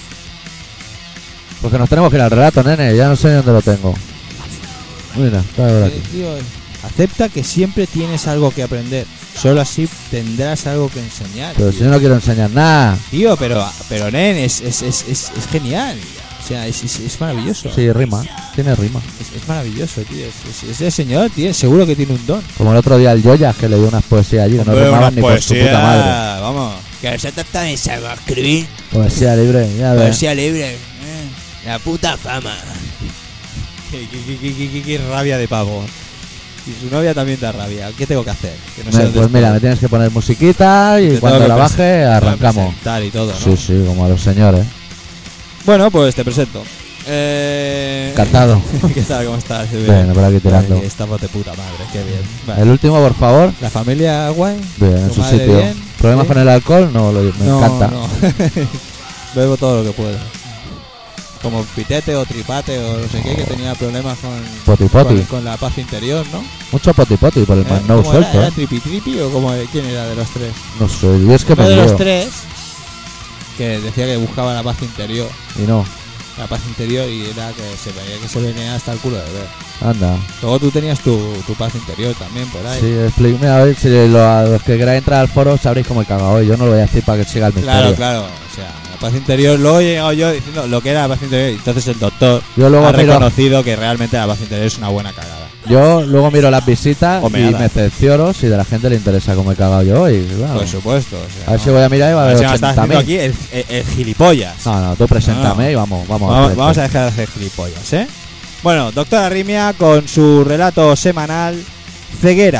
Porque nos tenemos que ir al relato, nene, ya no sé dónde lo tengo. Mira, está por Eh, aquí. tío, acepta que siempre tienes algo que aprender. Solo así tendrás algo que enseñar. Pero tío. si yo no quiero enseñar nada. Tío, pero, pero nen, es, es, es, es, es genial. O sea, es, es, es maravilloso. Sí, rima, tiene rima. Es, es maravilloso, tío. Es, es- ese señor, tío, seguro que tiene un don. Como el otro día el Joyas que le dio unas poesías allí que no Hombre, rimaban una ni con su poesía, puta madre. Vamos. Que nosotros también sabemos escribir. Poesía libre, ya ves. Poesía libre. eh. La puta fama. Qué, qué- qué- qué- qué- qué rabia de pavo. Y su novia también da rabia. ¿Qué tengo que hacer? Que no sé Me- dónde pues mira, estoy. me tienes que poner musiquita y Te cuando tengo la que baje pres- tengo que arrancamos. presentar y todo, ¿no? Sí, sí, como a los señores. Bueno, pues te presento. Eh... Encantado. ¿Qué tal? ¿Cómo estás? Bien, por aquí tirando. Ay, estamos de puta madre, qué bien. Vale. El último, por favor. La familia guay. Bien, en ¿Tu su madre sitio. bien? ¿Problemas ¿Sí? con el alcohol? No, lo- me No, encanta. no. Bebo todo lo que puedo. Como Pitete o Tripate o no sé qué, que tenía problemas con, Poti poti. con, con la paz interior, ¿no? Mucho poti poti por el ¿Eh? Magnou ¿Cómo era? suelto. ¿Era ¿eh? Tripi Tripi o cómo, quién era de los tres? No sé, yo es que Uno me de los lío. tres que decía que buscaba la paz interior. Y no, La paz interior y era que se veía que se venía hasta el culo de ver. anda. Luego tú tenías tu, tu paz interior también por ahí. Sí, explico. Mira, a ver si lo- a los que queráis entrar al foro sabréis cómo he cagado hoy. Yo no lo voy a decir para que siga el misterio. Claro, claro. O sea, la paz interior, luego he llegado yo diciendo lo que era la paz interior. Y entonces el doctor Yo luego ha miro- reconocido que realmente la paz interior es una buena cagada. Yo luego miro las visitas O y meada. me cercioro si de la gente le interesa cómo he cagado yo hoy. Claro. Por supuesto. O sea, A ver no. si voy a mirar y va a A ver haber si me estás ochenta haciendo mil. aquí el, el- el gilipollas. No, no, tú preséntame No. y vamos, vamos. al Vamos, frente. vamos a dejar de hacer gilipollas, ¿eh? Bueno, doctor Arrimia con su relato semanal Ceguera.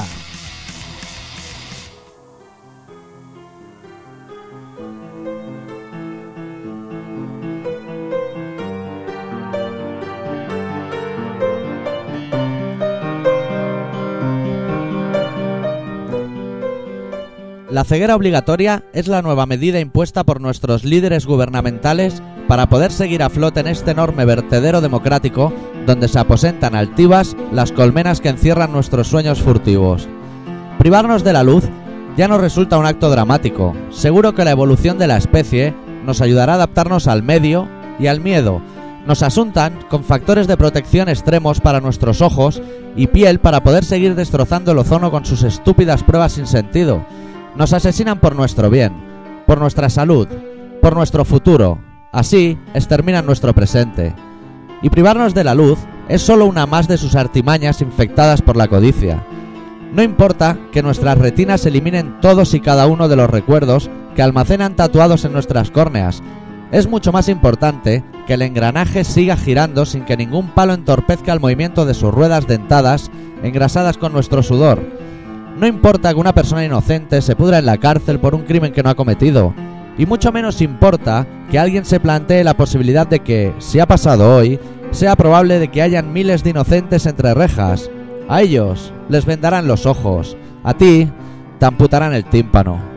La ceguera obligatoria es la nueva medida impuesta por nuestros líderes gubernamentales para poder seguir a flote en este enorme vertedero democrático donde se aposentan altivas las colmenas que encierran nuestros sueños furtivos. Privarnos de la luz ya nos resulta un acto dramático. Seguro que la evolución de la especie nos ayudará a adaptarnos al medio y al miedo. Nos asuntan con factores de protección extremos para nuestros ojos y piel para poder seguir destrozando el ozono con sus estúpidas pruebas sin sentido. Nos asesinan por nuestro bien, por nuestra salud, por nuestro futuro. Así exterminan nuestro presente. Y privarnos de la luz es solo una más de sus artimañas infectadas por la codicia. No importa que nuestras retinas eliminen todos y cada uno de los recuerdos que almacenan tatuados en nuestras córneas. Es mucho más importante que el engranaje siga girando sin que ningún palo entorpezca el movimiento de sus ruedas dentadas engrasadas con nuestro sudor. No importa que una persona inocente se pudra en la cárcel por un crimen que no ha cometido. Y mucho menos importa que alguien se plantee la posibilidad de que, si ha pasado hoy, sea probable de que hayan miles de inocentes entre rejas. A ellos les vendarán los ojos, a ti te amputarán el tímpano.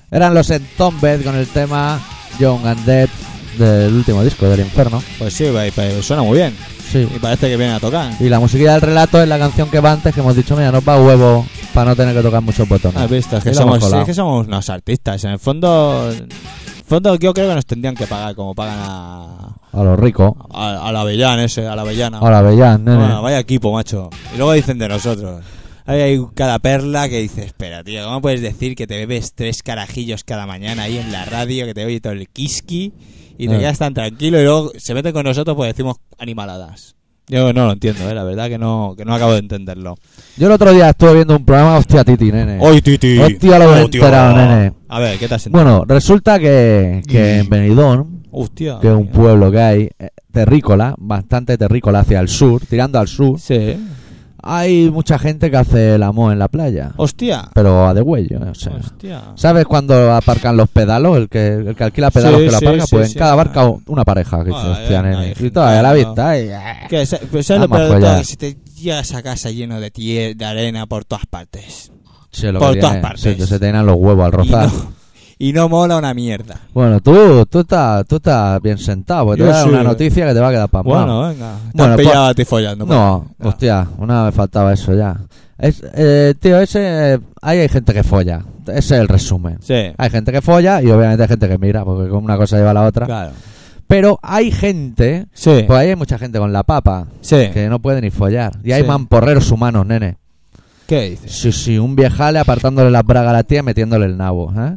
Eran los Entombed con el tema Young and Dead del último disco del Inferno. Pues sí, pues, pues, suena muy bien. Sí. Y parece que vienen a tocar. Y la musiquilla del relato es la canción que va antes, que hemos dicho, mira, nos va a huevo para no tener que tocar muchos botones. Has visto, es que, Y lo hemos somos, colado. es que somos unos artistas. En el fondo, en el fondo yo creo que nos tendrían que pagar como pagan a, A los ricos. a, a la Avellana ese, a la Avellana. A la Bellán, nene. Bueno, vaya equipo, macho. Y luego dicen de nosotros. Ahí hay cada perla que dice, espera, tío, ¿cómo puedes decir que te bebes tres carajillos cada mañana ahí en la radio, que te oye todo el kiski y te Eh. quedas tan tranquilo y luego se meten con nosotros pues decimos animaladas? Yo no lo entiendo, eh, la verdad que no, que no acabo de entenderlo. Yo el otro día estuve viendo un programa, hostia, Titi, nene. ¡Hoy, Titi! Hostia, lo he tío. enterado, nene. A ver, ¿qué te has enterado? Bueno, resulta que, que en Benidorm, Hostia. que es un pueblo que hay eh, terrícola, bastante terrícola hacia el sur, tirando al sur, Sí. hay mucha gente que hace el amor en la playa. Hostia. Pero a de huello, o sea. Hostia. ¿Sabes cuando aparcan los pedalos? El que, el que alquila pedalos Sí, que lo sí, aparca, sí, pues sí. en cada barca una pareja. Que dice, Ah, hostia, eh, nene. hay Y gente, todo ahí a la no. vista. Y, eh. ¿Qué? Sa- Pues ¿sabes lo Vamos a peor de todo? follar. Que si te llegas a casa lleno de tierra, de arena por todas partes. Sí, lo Por que todas tiene, partes. sí, que se te llenan los huevos al Y rozar. no, y no mola una mierda. Bueno, tú, tú estás, tú estás bien sentado, porque te Yo voy a dar sí. una noticia que te va a quedar pasmado. Bueno, venga. Te Bueno, has pues- pillado a ti follando. No, pues. hostia, una vez faltaba eso ya. Es, eh, tío, ese, eh, ahí hay gente que folla. Ese es el resumen. Sí, Hay gente que folla y obviamente hay gente que mira, porque como una cosa lleva a la otra. claro. Pero hay gente, Sí, pues ahí hay mucha gente con la papa, sí. que no puede ni follar. Y hay Sí. mamporreros humanos, nene. ¿Qué dices? Sí, sí, un viejale apartándole las bragas a la tía y metiéndole el nabo, ¿eh?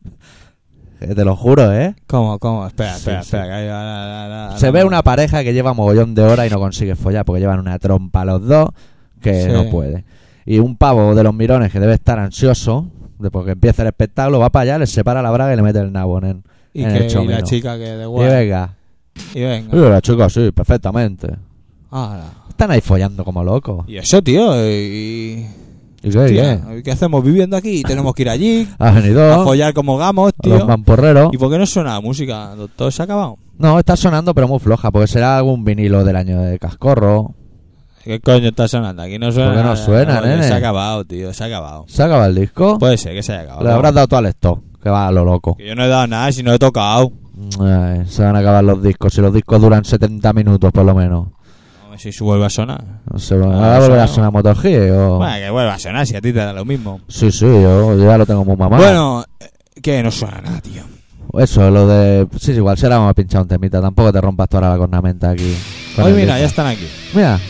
Eh, Te lo juro, ¿eh? ¿Cómo, cómo? Espera, Sí, espera, sí. espera. que ahí va la- la- la- Se la- ve una pareja que lleva mogollón de horas y no consigue follar porque llevan una trompa los dos que Sí. no puede. Y un pavo de los mirones que debe estar ansioso de porque empieza el espectáculo, va para allá, le separa la braga y le mete el nabo en, Y, en que, el y chomino. la chica que de Y guay. venga. Y venga. Y la chica sí, perfectamente. Ahora. Están ahí follando como locos. Y eso, tío. Y... ¿Y qué, Hostia, qué? ¿qué hacemos viviendo aquí? Tenemos que ir allí ¿Has venido? a follar como gamos, A los tío. mamporreros. ¿Y por qué no suena la música, doctor? ¿Se ha acabado? No, está sonando pero muy floja, porque será algún vinilo del año de Cascorro. ¿Qué coño está sonando? Aquí no suena. ¿Por qué no nada, suena, porque nene? Se ha acabado, tío. Se ha acabado. ¿Se acaba el disco? Puede ser que se haya acabado. Le habrás dado tú al esto, que va a lo loco. Que yo no he dado nada, si no he tocado. Ay, se van a acabar los discos, si los discos duran setenta minutos por lo menos. A ver si se vuelve a sonar. No sé, ¿va Ah, a volver eso a no. sonar Motor G o...? Bueno, que vuelva a sonar si a ti te da lo mismo. Sí, sí, yo, yo ya lo tengo muy mamado. Bueno, eh, que no suena nada, tío. Eso, lo de... Sí, sí, igual será vamos a pinchar un temita, tampoco te rompas tú ahora la cornamenta aquí. con Hoy el mira, ya disco. están aquí. Mira,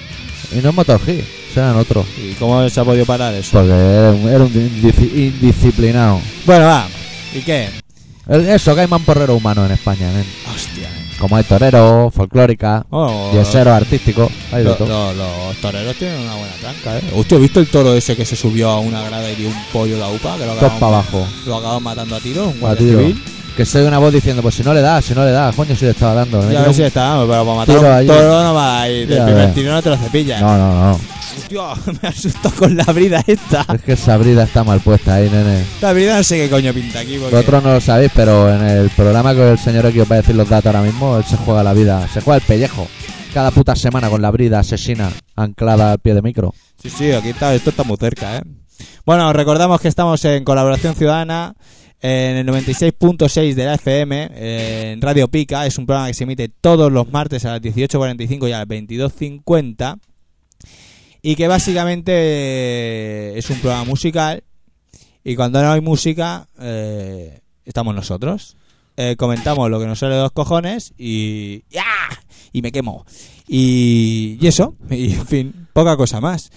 y no es Motor G, serán otros. ¿Y cómo se ha podido parar eso? Porque era un, era un indici- indisciplinado. Bueno, va. ¿Y qué? El- Eso, que hay mamporrero humano en España, nen. Hostia. Como hay torero, folclórica, Oh, diosero, artístico, hay de lo- todo. lo- los toreros tienen una buena tranca, ¿eh? Hostia, ¿has visto el toro ese que se subió a una grada y dio un pollo de la UPA? Que lo Todo acabaron, para abajo. lo acabaron matando a tiro, un A guardia tiro. civil. Que se oye una voz diciendo, pues si no le da, si no le da, coño, si le estaba dando. Me Ya tira ves si un- está, pero para matar tiro a un allí. toro no va a ir. Del Ya primer ves. tiro no te lo cepillas. No, no, no. Hostia, me asustó con la brida esta. Es que esa brida está mal puesta ahí, nene. La brida no sé qué coño pinta aquí. Porque... Vosotros no lo sabéis, pero en el programa con el señor que os va a decir los datos ahora mismo, él se juega la vida, se juega el pellejo. Cada puta semana con la brida asesina anclada al pie de micro. Sí, sí, aquí está, esto está muy cerca, ¿eh? Bueno, recordamos que estamos en Colaboración Ciudadana en el noventa y seis punto seis de la F M, en Radio Pica. Es un programa que se emite todos los martes a las dieciocho cuarenta y cinco y a las veintidós cincuenta. Y que básicamente eh, es un programa musical. Y cuando no hay música, eh, estamos nosotros. Eh, comentamos lo que nos sale de los cojones y... ¡Ya! Y me quemo. Y, y eso. Y en fin, poca cosa más.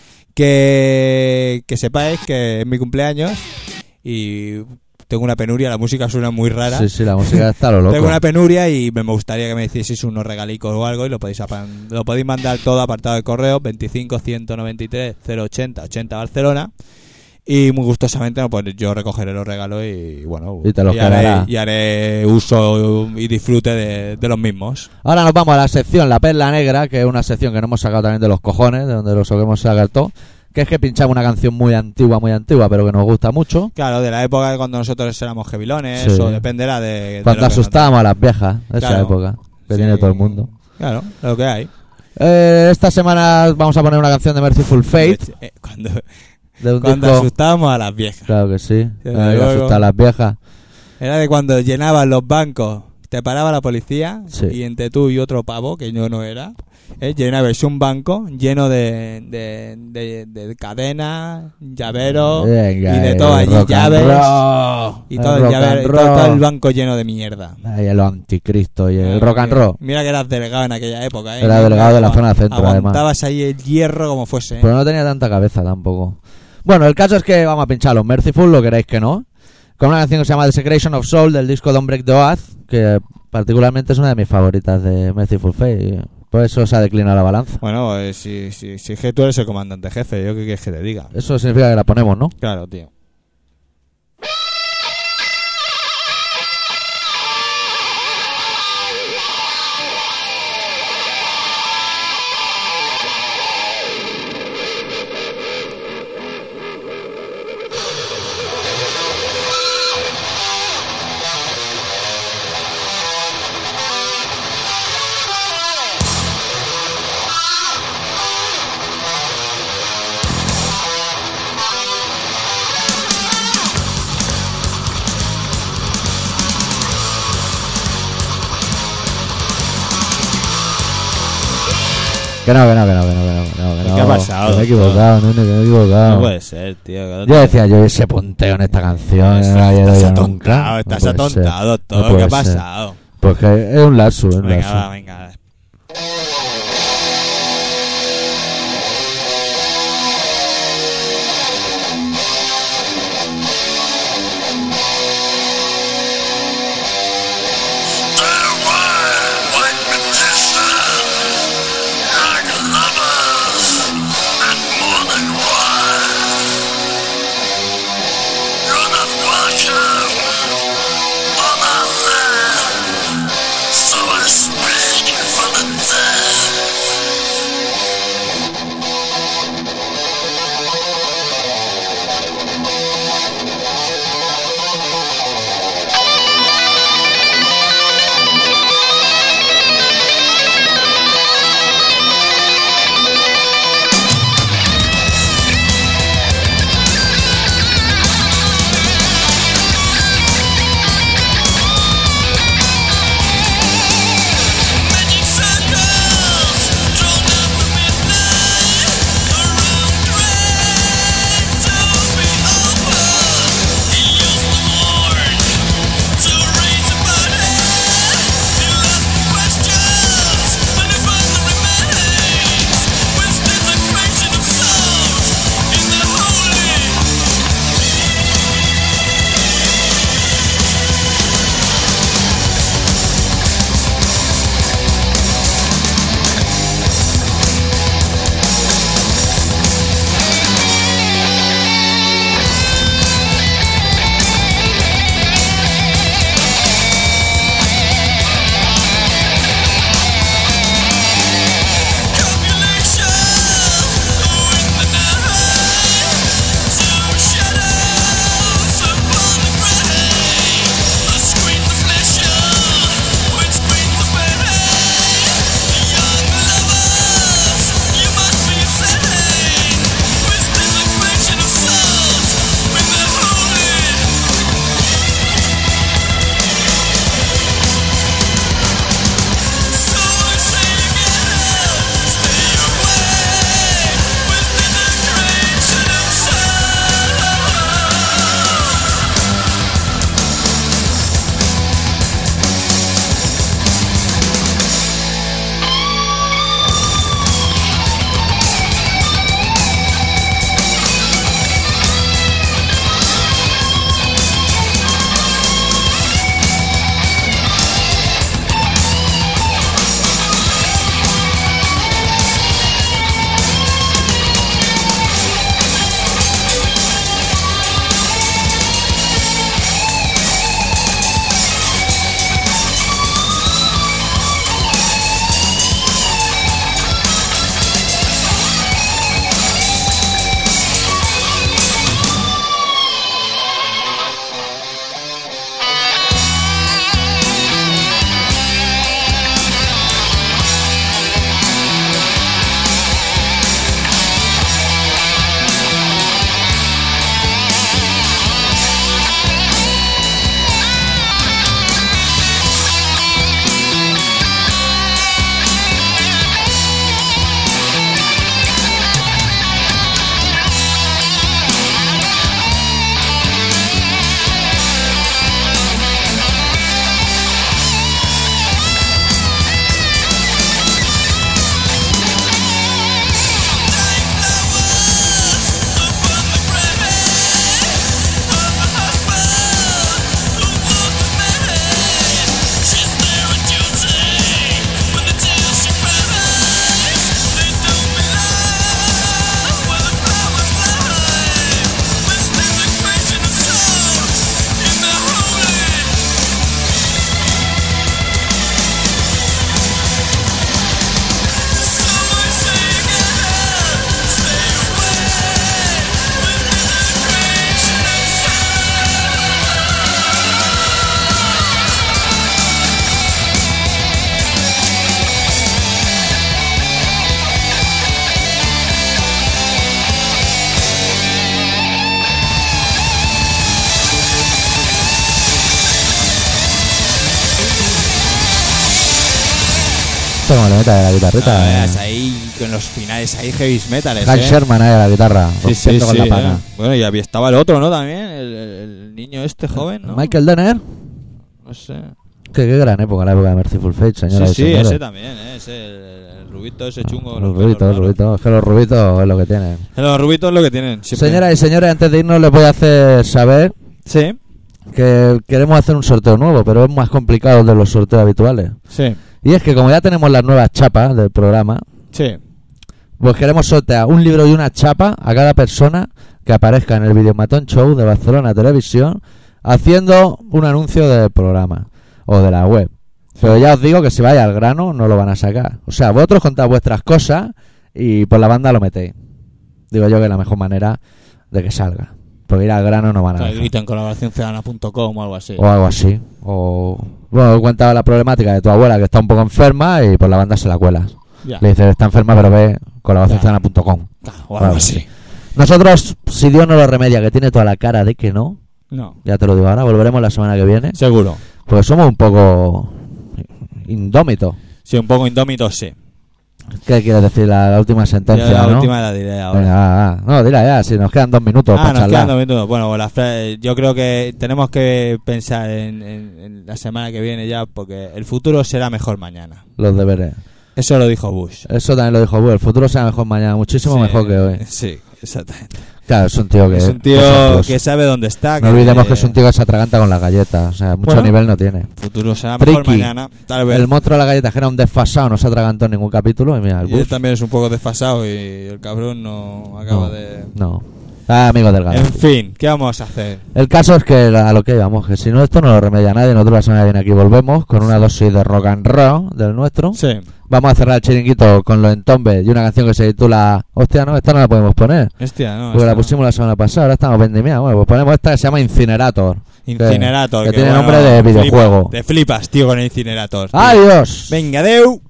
Que, que sepáis que es mi cumpleaños y tengo una penuria. La música suena muy rara. Sí, sí, la música está a lo loco. Tengo una penuria y me me gustaría que me hicieseis unos regalicos o algo y lo podéis apan- lo podéis mandar todo apartado de correo veinticinco ciento noventa y tres cero ochenta ochenta Barcelona y muy gustosamente no, pues yo recogeré los regalos y bueno Y te los haré, quedará. y haré uso y disfrute de, de los mismos. Ahora nos vamos a la sección La Perla Negra, que es una sección que no hemos sacado también de los cojones, de donde lo solemos sacar todo, que es que pinchamos una canción muy antigua, muy antigua, pero que nos gusta mucho. Claro, de la época de cuando nosotros éramos jevilones Sí. o dependerá de, de Cuando lo que asustábamos a las viejas, esa Claro. época, que Sí. tiene todo el mundo. nos- Claro, lo que hay. Eh, esta semana vamos a poner una canción de Merciful Fate. Eh, Cuando De un Cuando disco. asustábamos a las viejas. Claro que sí. Desde Hay que luego. asustar a las viejas. Era de cuando llenaban los bancos, te paraba la policía Sí. y entre tú y otro pavo, que yo no era, ¿eh? llenabas un banco lleno de, de, de, de cadenas, llaveros Venga, y de eh, todo allí, rock and llaves roll. y todo El el, rock llave- and y todo, todo roll. el banco lleno de mierda. Ay, el anticristo y el Ay, rock and mira- roll. Mira que eras delgado en aquella época, ¿eh? Era Mira, delgado de la agua- zona centro, además. Aguantabas ahí el hierro como fuese, ¿eh? Pero no tenía tanta cabeza tampoco. Bueno, el caso es que vamos a pinchar los Merciful, lo queréis que no. Con una canción que se llama Desecration of Soul del disco Don't Break the Oath, que particularmente es una de mis favoritas de Merciful Fate. Y por eso se ha declinado la balanza. Bueno, eh, si, si, si es que tú eres el comandante jefe, ¿yo qué quieres que te diga? Eso significa que la ponemos, ¿no? Claro, tío. Que no, que no, que no, que no, que no, que no, que no. ¿Qué ha pasado, Que me he doctor? equivocado, no, que me he equivocado. No puede ser, tío. Yo decía yo ese punteo en esta canción. Estás no la había oído atontado, nunca. estás No puede ser. atontado, No todo. puede ¿Qué ha ser. pasado? Pues que es un lapsus, es un Venga, lapsus. va, venga. So I speak for the dead. visto cómo le mete a la guitarrita? No, eh. veas, ahí con los finales, ahí heavy metales. Hans eh. Sherman ahí a la guitarra, Sí, sí, rompiendo con sí, la eh. pana. Bueno, y había estaba el otro, ¿no? También, el, el- el niño este joven, ¿no? Michael Denner. No sé. Qué, qué gran época, la época de Merciful Fate, Sí, señoras y sí, señores. ese también, ¿eh? Ese, el, el rubito, ese chungo. Los pelos rubitos, los raros. rubitos. Es que los rubitos es lo que tienen. Los rubitos es lo que tienen. siempre. Señoras y señores, antes de irnos les voy a hacer saber Sí, que queremos hacer un sorteo nuevo, pero es más complicado de los sorteos habituales. sí, Y es que como ya tenemos las nuevas chapas del programa, sí. pues queremos sortear un libro y una chapa a cada persona que aparezca en el Videomatón Show de Barcelona Televisión haciendo un anuncio del programa o de la web. Pero ya os digo que si vais al grano no lo van a sacar. O sea, vosotros contad vuestras cosas y por la banda lo metéis. Digo yo que es la mejor manera de que salga. Porque ir al grano no van a O sea, dejar. grito en colaboración ciudadana punto com o algo así. O algo así. O bueno, cuenta la problemática de tu abuela que está un poco enferma y por la banda se la cuelas. Ya. Le dices, está enferma pero ve colaboración Ya. ciudadana punto com. O algo Vale. así. Nosotros, si Dios no lo remedia, que tiene toda la cara de que no, No, ya te lo digo ahora, volveremos la semana que viene, seguro. porque somos un poco indómitos. Sí, un poco indómito, sí. ¿Qué quieres decir? La, la última sentencia, Ya la ¿no? última la diré ahora. Venga, va, va. No, dila ya, si nos quedan dos minutos Ah, para nos charlar. quedan dos minutos. Bueno, la fra- yo creo que tenemos que pensar en, en- en la semana que viene ya, porque el futuro será mejor mañana. Los deberes. Eso lo dijo Bush. Eso también lo dijo Bush. El futuro será mejor mañana, muchísimo Sí, mejor que hoy. Sí, exactamente. Claro, es un tío que... Es un por tío ejemplo, que sabe dónde está. no olvidemos que es un tío que se atraganta con las galletas. O sea, mucho Bueno. nivel no tiene. El futuro será mejor Friki. mañana. Tal vez. El monstruo de las galletas, que era un desfasado, no se atragantó en ningún capítulo. Y mira, el Y él Bush. también es un poco desfasado y el cabrón no acaba No, de... no. Ah, amigo del gato. En fin, ¿qué vamos a hacer? El caso es que a lo que íbamos, que si no esto no lo remedia nadie, nosotros la semana que viene aquí volvemos con una dosis de rock and roll del nuestro. Sí. Vamos a cerrar el chiringuito con los entombes y una canción que se titula... Hostia, no, esta no la podemos poner. Hostia, no. Porque la esta- pusimos la semana pasada, ahora estamos vendimiados. Bueno, pues ponemos esta que se llama Incinerator. Incinerator. que tiene bueno, nombre de flipa- videojuego. Te flipas, tío, con el Incinerator. tío. ¡Adiós! Venga, deu.